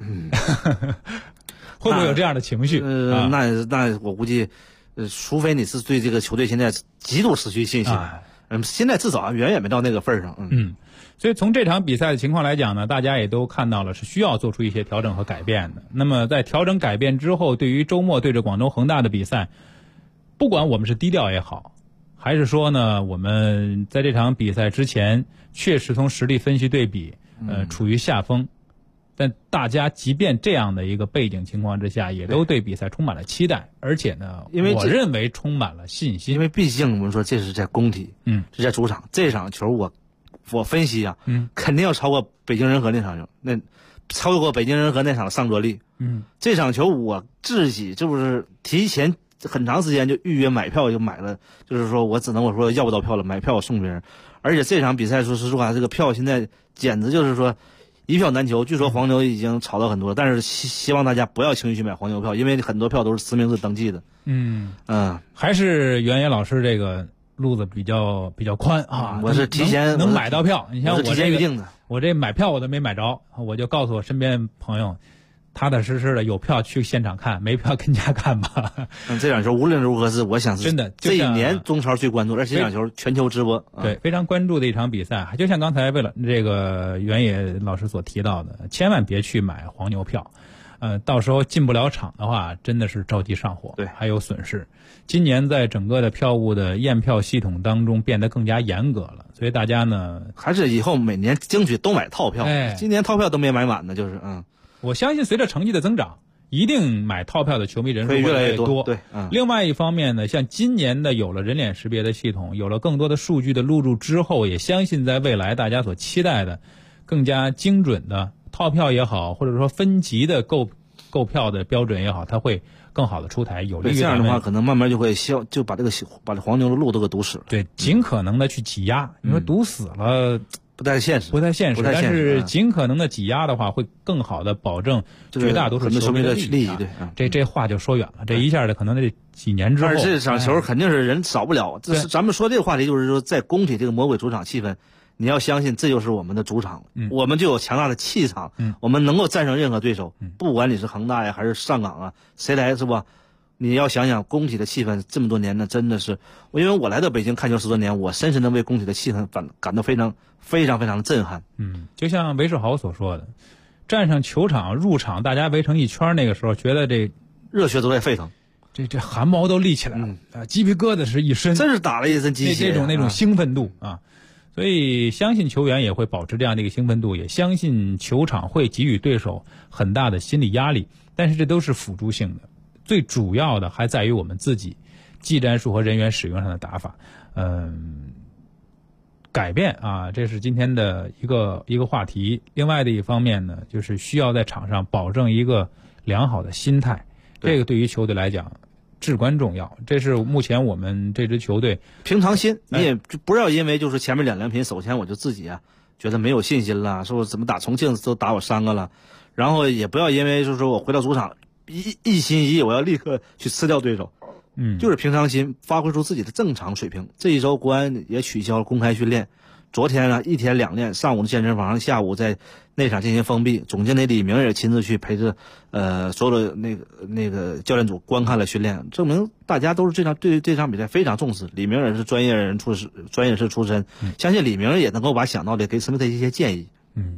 会不会有这样的情绪？ 那我估计，除非你是对这个球队现在极度失去信心。现在至少远远没到那个份上。 所以从这场比赛的情况来讲呢，大家也都看到了是需要做出一些调整和改变的。那么在调整改变之后，对于周末对着广州恒大的比赛，不管我们是低调也好，还是说呢，我们在这场比赛之前确实从实力分析对比，处于下风，但大家即便这样的一个背景情况之下，也都对比赛充满了期待，而且呢，我认为充满了信心。 因为毕竟我们说这是在工体，是在主场，这场球我分析啊，肯定要超过北京人和那场球，超过北京人和那场的上座率。这场球我自己就是提前很长时间就预约买票就买了，就是说我说要不到票了，买票我送别人。而且这场比赛说实话，这个票现在简直就是说一票难求。据说黄牛已经炒到很多了，但是希望大家不要轻易去买黄牛票，因为很多票都是实名制登记的。 还是袁野老师这个路子比较宽啊。 我是提前能买到票，你像我提前预定的， 我这买票我都没买着，我就告诉我身边朋友，踏踏实实的有票去现场看，没票跟家看吧。 这场球无论如何是我想是真的这一年中超最关注，而且这场球全球直播， 对，非常关注的一场比赛。就像刚才为了这个袁野老师所提到的，千万别去买黄牛票，到时候进不了场的话，真的是着急上火， 对， 还有损失。今年在整个的票务的验票系统当中变得更加严格了，所以大家呢， 还是以后每年争取都买套票。今年套票都没买满呢，就是我相信随着成绩的增长，一定买套票的球迷人数会越来越多。 对， 另外一方面呢，像今年的有了人脸识别的系统，有了更多的数据的录入之后，也相信在未来大家所期待的更加精准的套票也好，或者说分级的购票的标准也好，它会更好的出台，有利于这样的话，可能慢慢就会就把这黄牛的路都给堵死了。 对，尽可能的去挤压。你说堵死了。 不太现实， 但是尽可能的挤压的话，会更好的保证绝大多数球迷的利益。对，这话就说远了，这一下的可能这几年之后， 但是这场球肯定是人少不了。这是咱们说这个话题，就是说在工体这个魔鬼主场气氛，你要相信这就是我们的主场，我们就有强大的气场，我们能够战胜任何对手，不管你是恒大呀还是上港啊，谁来是吧？你要想想工体的气氛，这么多年呢，真的是，因为我来到北京看球10多年，我深深的为工体的气氛感到非常的震撼。 就像韦世豪所说的，站上球场入场，大家围成一圈，那个时候觉得这热血都在沸腾， 这汗毛都立起来了，鸡皮疙瘩是一身， 真是打了一身鸡血， 那种兴奋度啊。所以相信球员也会保持这样的一个兴奋度，也相信球场会给予对手很大的心理压力，但是这都是辅助性的。最主要的还在于我们自己技战术和人员使用上的打法，改变啊，这是今天的一个话题。另外的一方面呢，就是需要在场上保证一个良好的心态，这个对于球队来讲至关重要。这是目前我们这支球队平常心，你也不要因为就是前面2-2平，首先我就自己觉得没有信心了，说怎么打重庆都打我3个了，然后也不要因为就是说我回到主场一心一意我要立刻去吃掉对手，就是平常心，发挥出自己的正常水平。这一周国安也取消了公开训练，昨天呢1天2练，上午的健身房，下午在内场进行封闭。总经理李明也亲自去陪着所有的那个教练组观看了训练，证明大家都是对这场比赛非常重视。李明也是专业人士出身，相信李明也能够把想到的给史密特一些建议。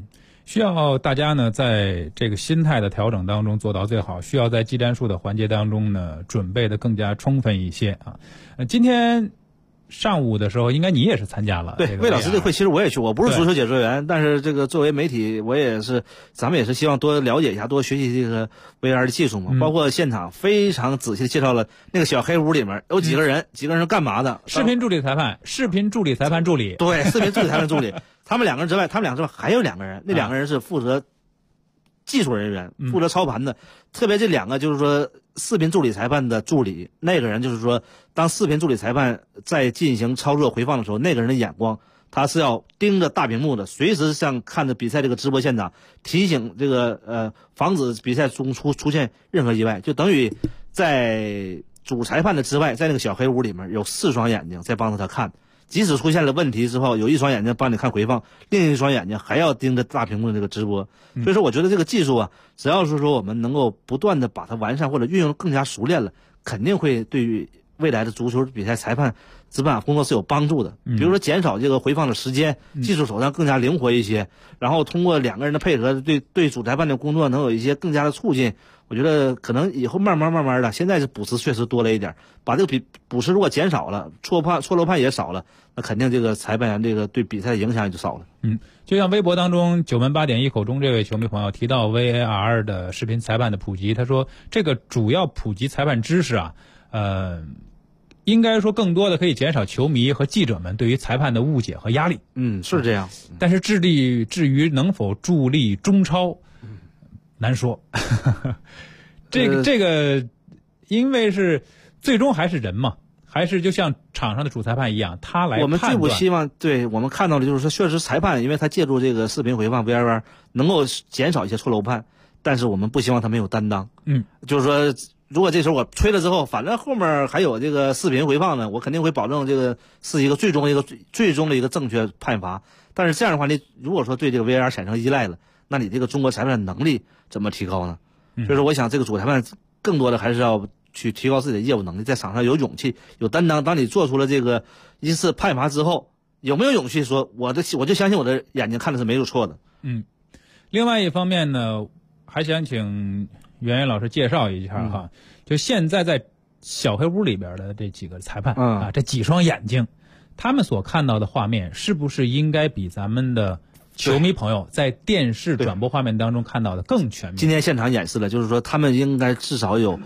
需要大家呢在这个心态的调整当中做到最好，需要在技战术的环节当中呢准备的更加充分一些啊。今天上午的时候，应该你也是参加了。 对，魏老师这会其实我也去，我不是足球解说员，但是这个作为媒体，咱们也是希望多了解一下，多学习这个 VR 的技术嘛。包括现场非常仔细的介绍了那个小黑屋里面有几个人，几个人是干嘛的？ 视频助理裁判，视频助理裁判助理。 对，视频助理裁判助理。他们两个人之外还有2个人，那2个人是负责技术人员，负责操盘的。特别这2个就是说视频助理裁判的助理，那个人就是说当视频助理裁判在进行操作回放的时候，那个人的眼光他是要盯着大屏幕的，随时像看着比赛这个直播现场，提醒这个防止比赛中出现任何意外，就等于在主裁判的之外，在那个小黑屋里面有4双眼睛在帮着他看。即使出现了问题之后，有1双眼睛帮你看回放，另1双眼睛还要盯着大屏幕的这个直播。所以说我觉得这个技术啊，只要是说我们能够不断的把它完善或者运用更加熟练了，肯定会对于未来的足球比赛裁判执法工作是有帮助的。比如说减少这个回放的时间，技术手段更加灵活一些，然后通过2个人的配合，对主裁判的工作能有一些更加的促进。我觉得可能以后慢慢的，现在是补时确实多了一点，把这个补时如果减少了，错漏判也少了，那肯定这个裁判员这个对比赛的影响也就少了。 就像微博当中9门8点一口中这位球迷朋友提到 VAR 的视频裁判的普及，他说这个主要普及裁判知识啊，应该说更多的可以减少球迷和记者们对于裁判的误解和压力。 是这样。 但是至于能否助力中超，难说。这个，因为是最终还是人嘛，还是就像场上的主裁判一样，他来判断。 我们最不希望我们看到的就是说，确实裁判因为他借助这个视频回放 VAR 能够减少一些错漏判，但是我们不希望他没有担当。就是说，如果这时候我吹了之后，反正后面还有这个视频回放呢，我肯定会保证这个是一个最终的一个正确判罚。但是这样的话，你如果说对这个 VAR 产生依赖了，那你这个中国裁判的能力怎么提高呢？所以说我想这个主裁判更多的还是要去提高自己的业务能力，在场上有勇气有担当。当你做出了这个一次判罚之后，有没有勇气说我就相信我的眼睛看的是没有错的。 另外一方面呢，还想请袁老师介绍一下哈，就现在在小黑屋里边的这几个裁判这几双眼睛，他们所看到的画面是不是应该比咱们的球迷朋友在电视转播画面当中看到的更全面？ 今天现场演示了，就是说他们应该至少有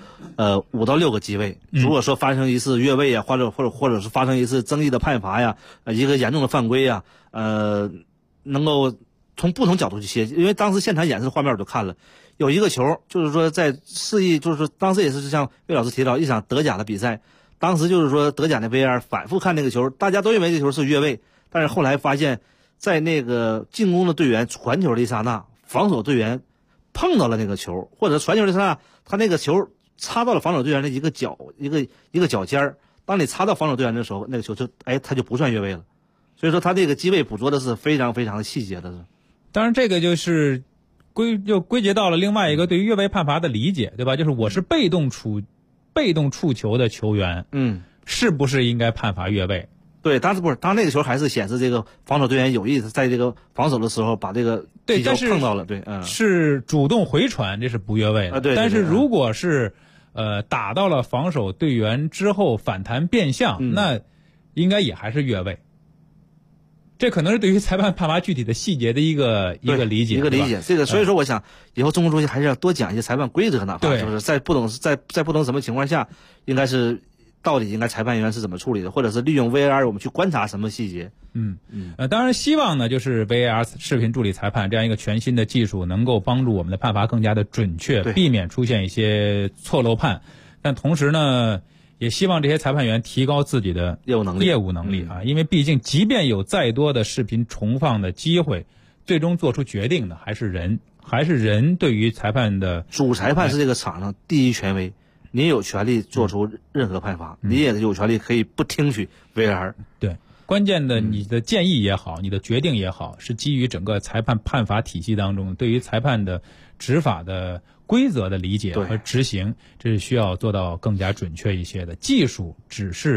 5到6个机位。如果说发生一次越位啊，或者是发生一次争议的判罚呀，一个严重的犯规呀，能够从不同角度去切。因为当时现场演示的画面我就看了，有一个球就是说在示意，就是说当时也是像魏老师提到一场德甲的比赛，当时就是说德甲的 VAR 反复看那个球，大家都认为这球是越位，但是后来发现在那个进攻的队员传球的一刹那，防守队员碰到了那个球，或者传球的一刹那，他那个球插到了防守队员的一个脚尖儿。当你插到防守队员的时候，那个球他就不算越位了。所以说他这个机位捕捉的是非常非常的细节的。 当然这个就是归结到了另外一个对于越位判罚的理解，对吧？就是我是被动触球的球员，是不是应该判罚越位？ 对，当时不是，当那个球还是显示这个防守队员有意识在这个防守的时候把这个踢球碰到了， 是主动回传，这是不越位的。但是如果是打到了防守队员之后反弹变向，那应该也还是越位。这可能是对于裁判判罚具体的细节的一个理解， 这个所以说我想以后中国足协还是要多讲一些裁判规则，哪怕就是在不懂什么情况下，应该是到底应该裁判员是怎么处理的，或者是利用 VAR 我们去观察什么细节。 当然希望呢，就是 VAR 视频助理裁判这样一个全新的技术，能够帮助我们的判罚更加的准确，避免出现一些错漏判。但同时呢，也希望这些裁判员提高自己的业务能力啊，因为毕竟即便有再多的视频重放的机会，最终做出决定的还是人对于裁判的主裁判是这个场上第一权威。你有权利做出任何判罚，你也有权利可以不听取 VAR。 对，关键的你的建议也好，你的决定也好，是基于整个裁判判罚体系当中对于裁判的执法的规则的理解和执行，这是需要做到更加准确一些的。技术只是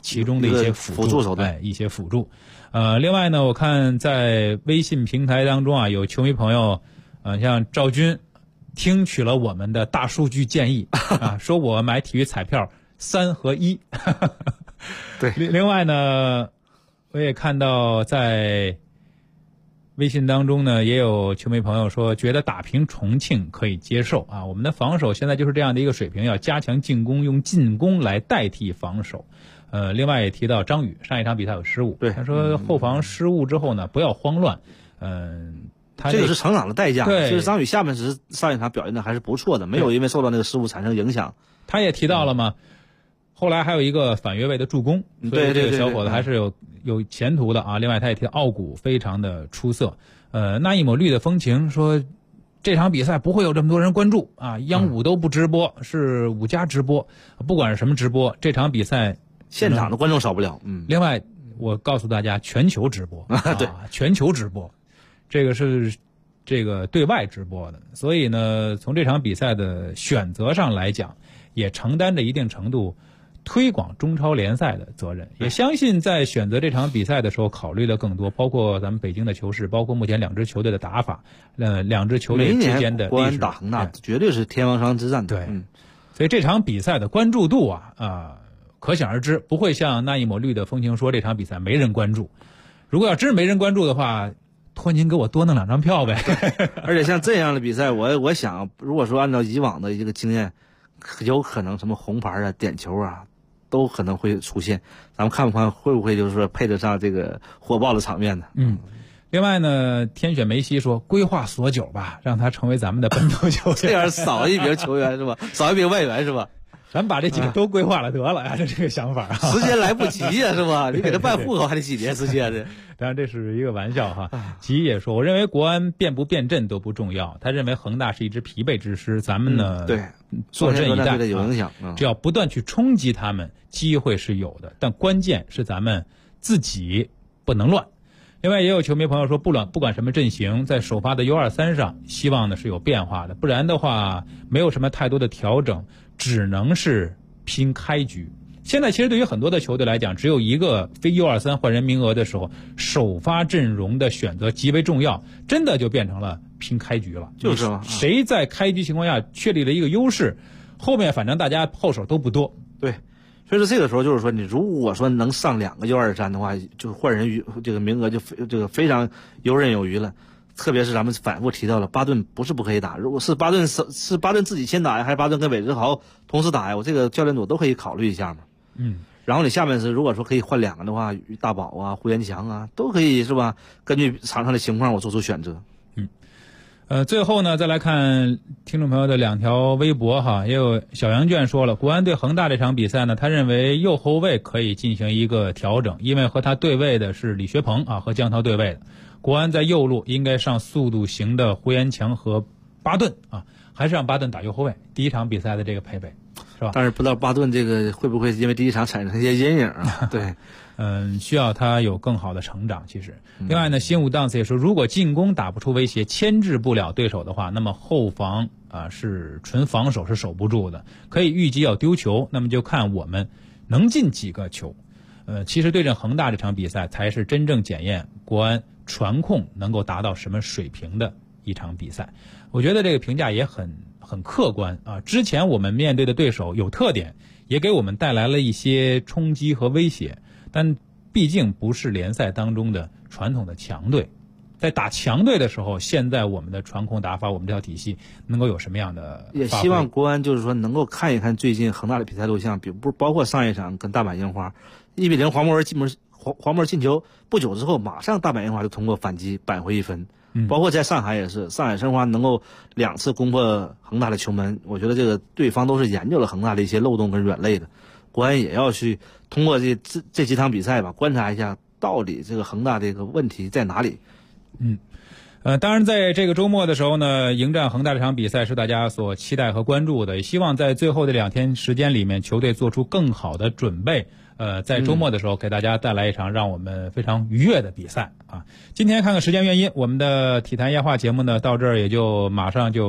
其中的一些辅助手段，一些辅助。另外呢，我看在微信平台当中啊，有球迷朋友，像赵军，听取了我们的大数据建议啊，说我买体育彩票3合1。 对。 另外呢，我也看到在微信当中呢，也有球迷朋友说，觉得打平重庆可以接受啊。我们的防守现在就是这样的一个水平，要加强进攻，用进攻来代替防守。另外也提到张宇上一场比赛有失误， 对， 他说后防失误之后呢，不要慌乱。他这个是成长的代价。 对， 其实张宇下半时上一场表现的还是不错的，没有因为受到那个失误产生影响。 他也提到了嘛，后来还有一个反越位的助攻，所以这个小伙子还是有前途的啊。另外他也提到奥古非常的出色。那一抹绿的风情说，这场比赛不会有这么多人关注啊，央五都不直播，是5家直播，不管是什么直播，这场比赛现场的观众少不了。 另外我告诉大家，全球直播对， 全球直播，这个是这个对外直播的，所以呢，从这场比赛的选择上来讲，也承担着一定程度推广中超联赛的责任。也相信在选择这场比赛的时候，考虑的更多，包括咱们北京的球市，包括目前2支球队的打法，2支球队之间的历史。 国安打恒大绝对是天王山之战。 对，所以这场比赛的关注度可想而知，不会像那一抹绿的风情说这场比赛没人关注。如果要真没人关注的话，托您给我多弄2张票呗。 而且像这样的比赛，我想，如果说按照以往的一个经验，有可能什么红牌啊、点球啊，都可能会出现。咱们看不看会不会就是说配得上这个火爆的场面呢？ 另外呢，天选梅西说规划索9吧，让他成为咱们的本土球员。 这样少一名球员是吧？少一名外援是吧？ 咱把这几个都规划了得了呀，这个想法啊， 时间来不及呀，是吧？你给他办户口还得几年时间呢？ 当然这是一个玩笑哈。吉也说，我认为国安变不变阵都不重要，他认为恒大是一支疲惫之师，咱们呢， 对， 坐镇以待， 有影响。 只要不断去冲击他们，机会是有的，但关键是咱们自己不能乱。另外也有球迷朋友说，不管什么阵型，在首发的 U23 上，希望呢是有变化的，不然的话没有什么太多的调整，只能是拼开局。现在其实对于很多的球队来讲，只有一个非 U23 换人名额的时候，首发阵容的选择极为重要，真的就变成了拼开局了。 就是嘛， 谁在开局情况下确立了一个优势，后面反正大家后手都不多。 对。所以说这个时候就是说，你如果说能上2个U23的话，就换人这个名额就这个非常游刃有余了。特别是咱们反复提到了，巴顿不是不可以打，如果是巴顿自己先打呀，还是巴顿跟韦志豪同时打呀，我这个教练组都可以考虑一下嘛。然后你下面是如果说可以换2个的话，大宝啊、胡延强啊，都可以是吧？根据场上的情况我做出选择。 最后呢，再来看听众朋友的2条微博哈，也有小杨卷说了，国安对恒大这场比赛呢，他认为右后卫可以进行一个调整，因为和他对位的是李学鹏和姜涛对位的，国安在右路应该上速度型的胡延强和巴顿还是让巴顿打右后卫，第一场比赛的这个配备是吧？ 但是不知道巴顿这个会不会因为第一场产生一些阴影啊？对。 需要他有更好的成长。其实，另外呢，新武档次也说，如果进攻打不出威胁，牵制不了对手的话，那么后防是纯防守是守不住的，可以预计要丢球，那么就看我们能进几个球。其实对阵恒大这场比赛才是真正检验国安传控能够达到什么水平的一场比赛。我觉得这个评价也很客观啊。之前我们面对的对手有特点，也给我们带来了一些冲击和威胁。但毕竟不是联赛当中的传统的强队，在打强队的时候，现在我们的传控打法，我们这套体系能够有什么样的发挥？ 也希望国安就是说能够看一看最近恒大的比赛录像，包括上一场跟大阪樱花1-0黄魔进球不久之后，马上大阪樱花就通过反击扳回1分。包括在上海也是，上海申花能够2次攻破恒大的球门，我觉得这个对方都是研究了恒大的一些漏洞跟软肋的。国安也要去通过这几场比赛吧，观察一下到底这个恒大这个问题在哪里。 当然在这个周末的时候呢，迎战恒大这场比赛是大家所期待和关注的，也希望在最后的2天时间里面，球队做出更好的准备。在周末的时候给大家带来一场让我们非常愉悦的比赛今天看看时间原因，我们的体坛夜话节目呢到这儿也就马上就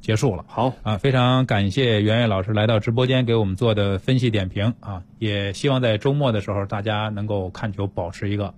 结束了。 好啊，非常感谢袁岳老师来到直播间给我们做的分析点评啊，也希望在周末的时候大家能够看球保持一个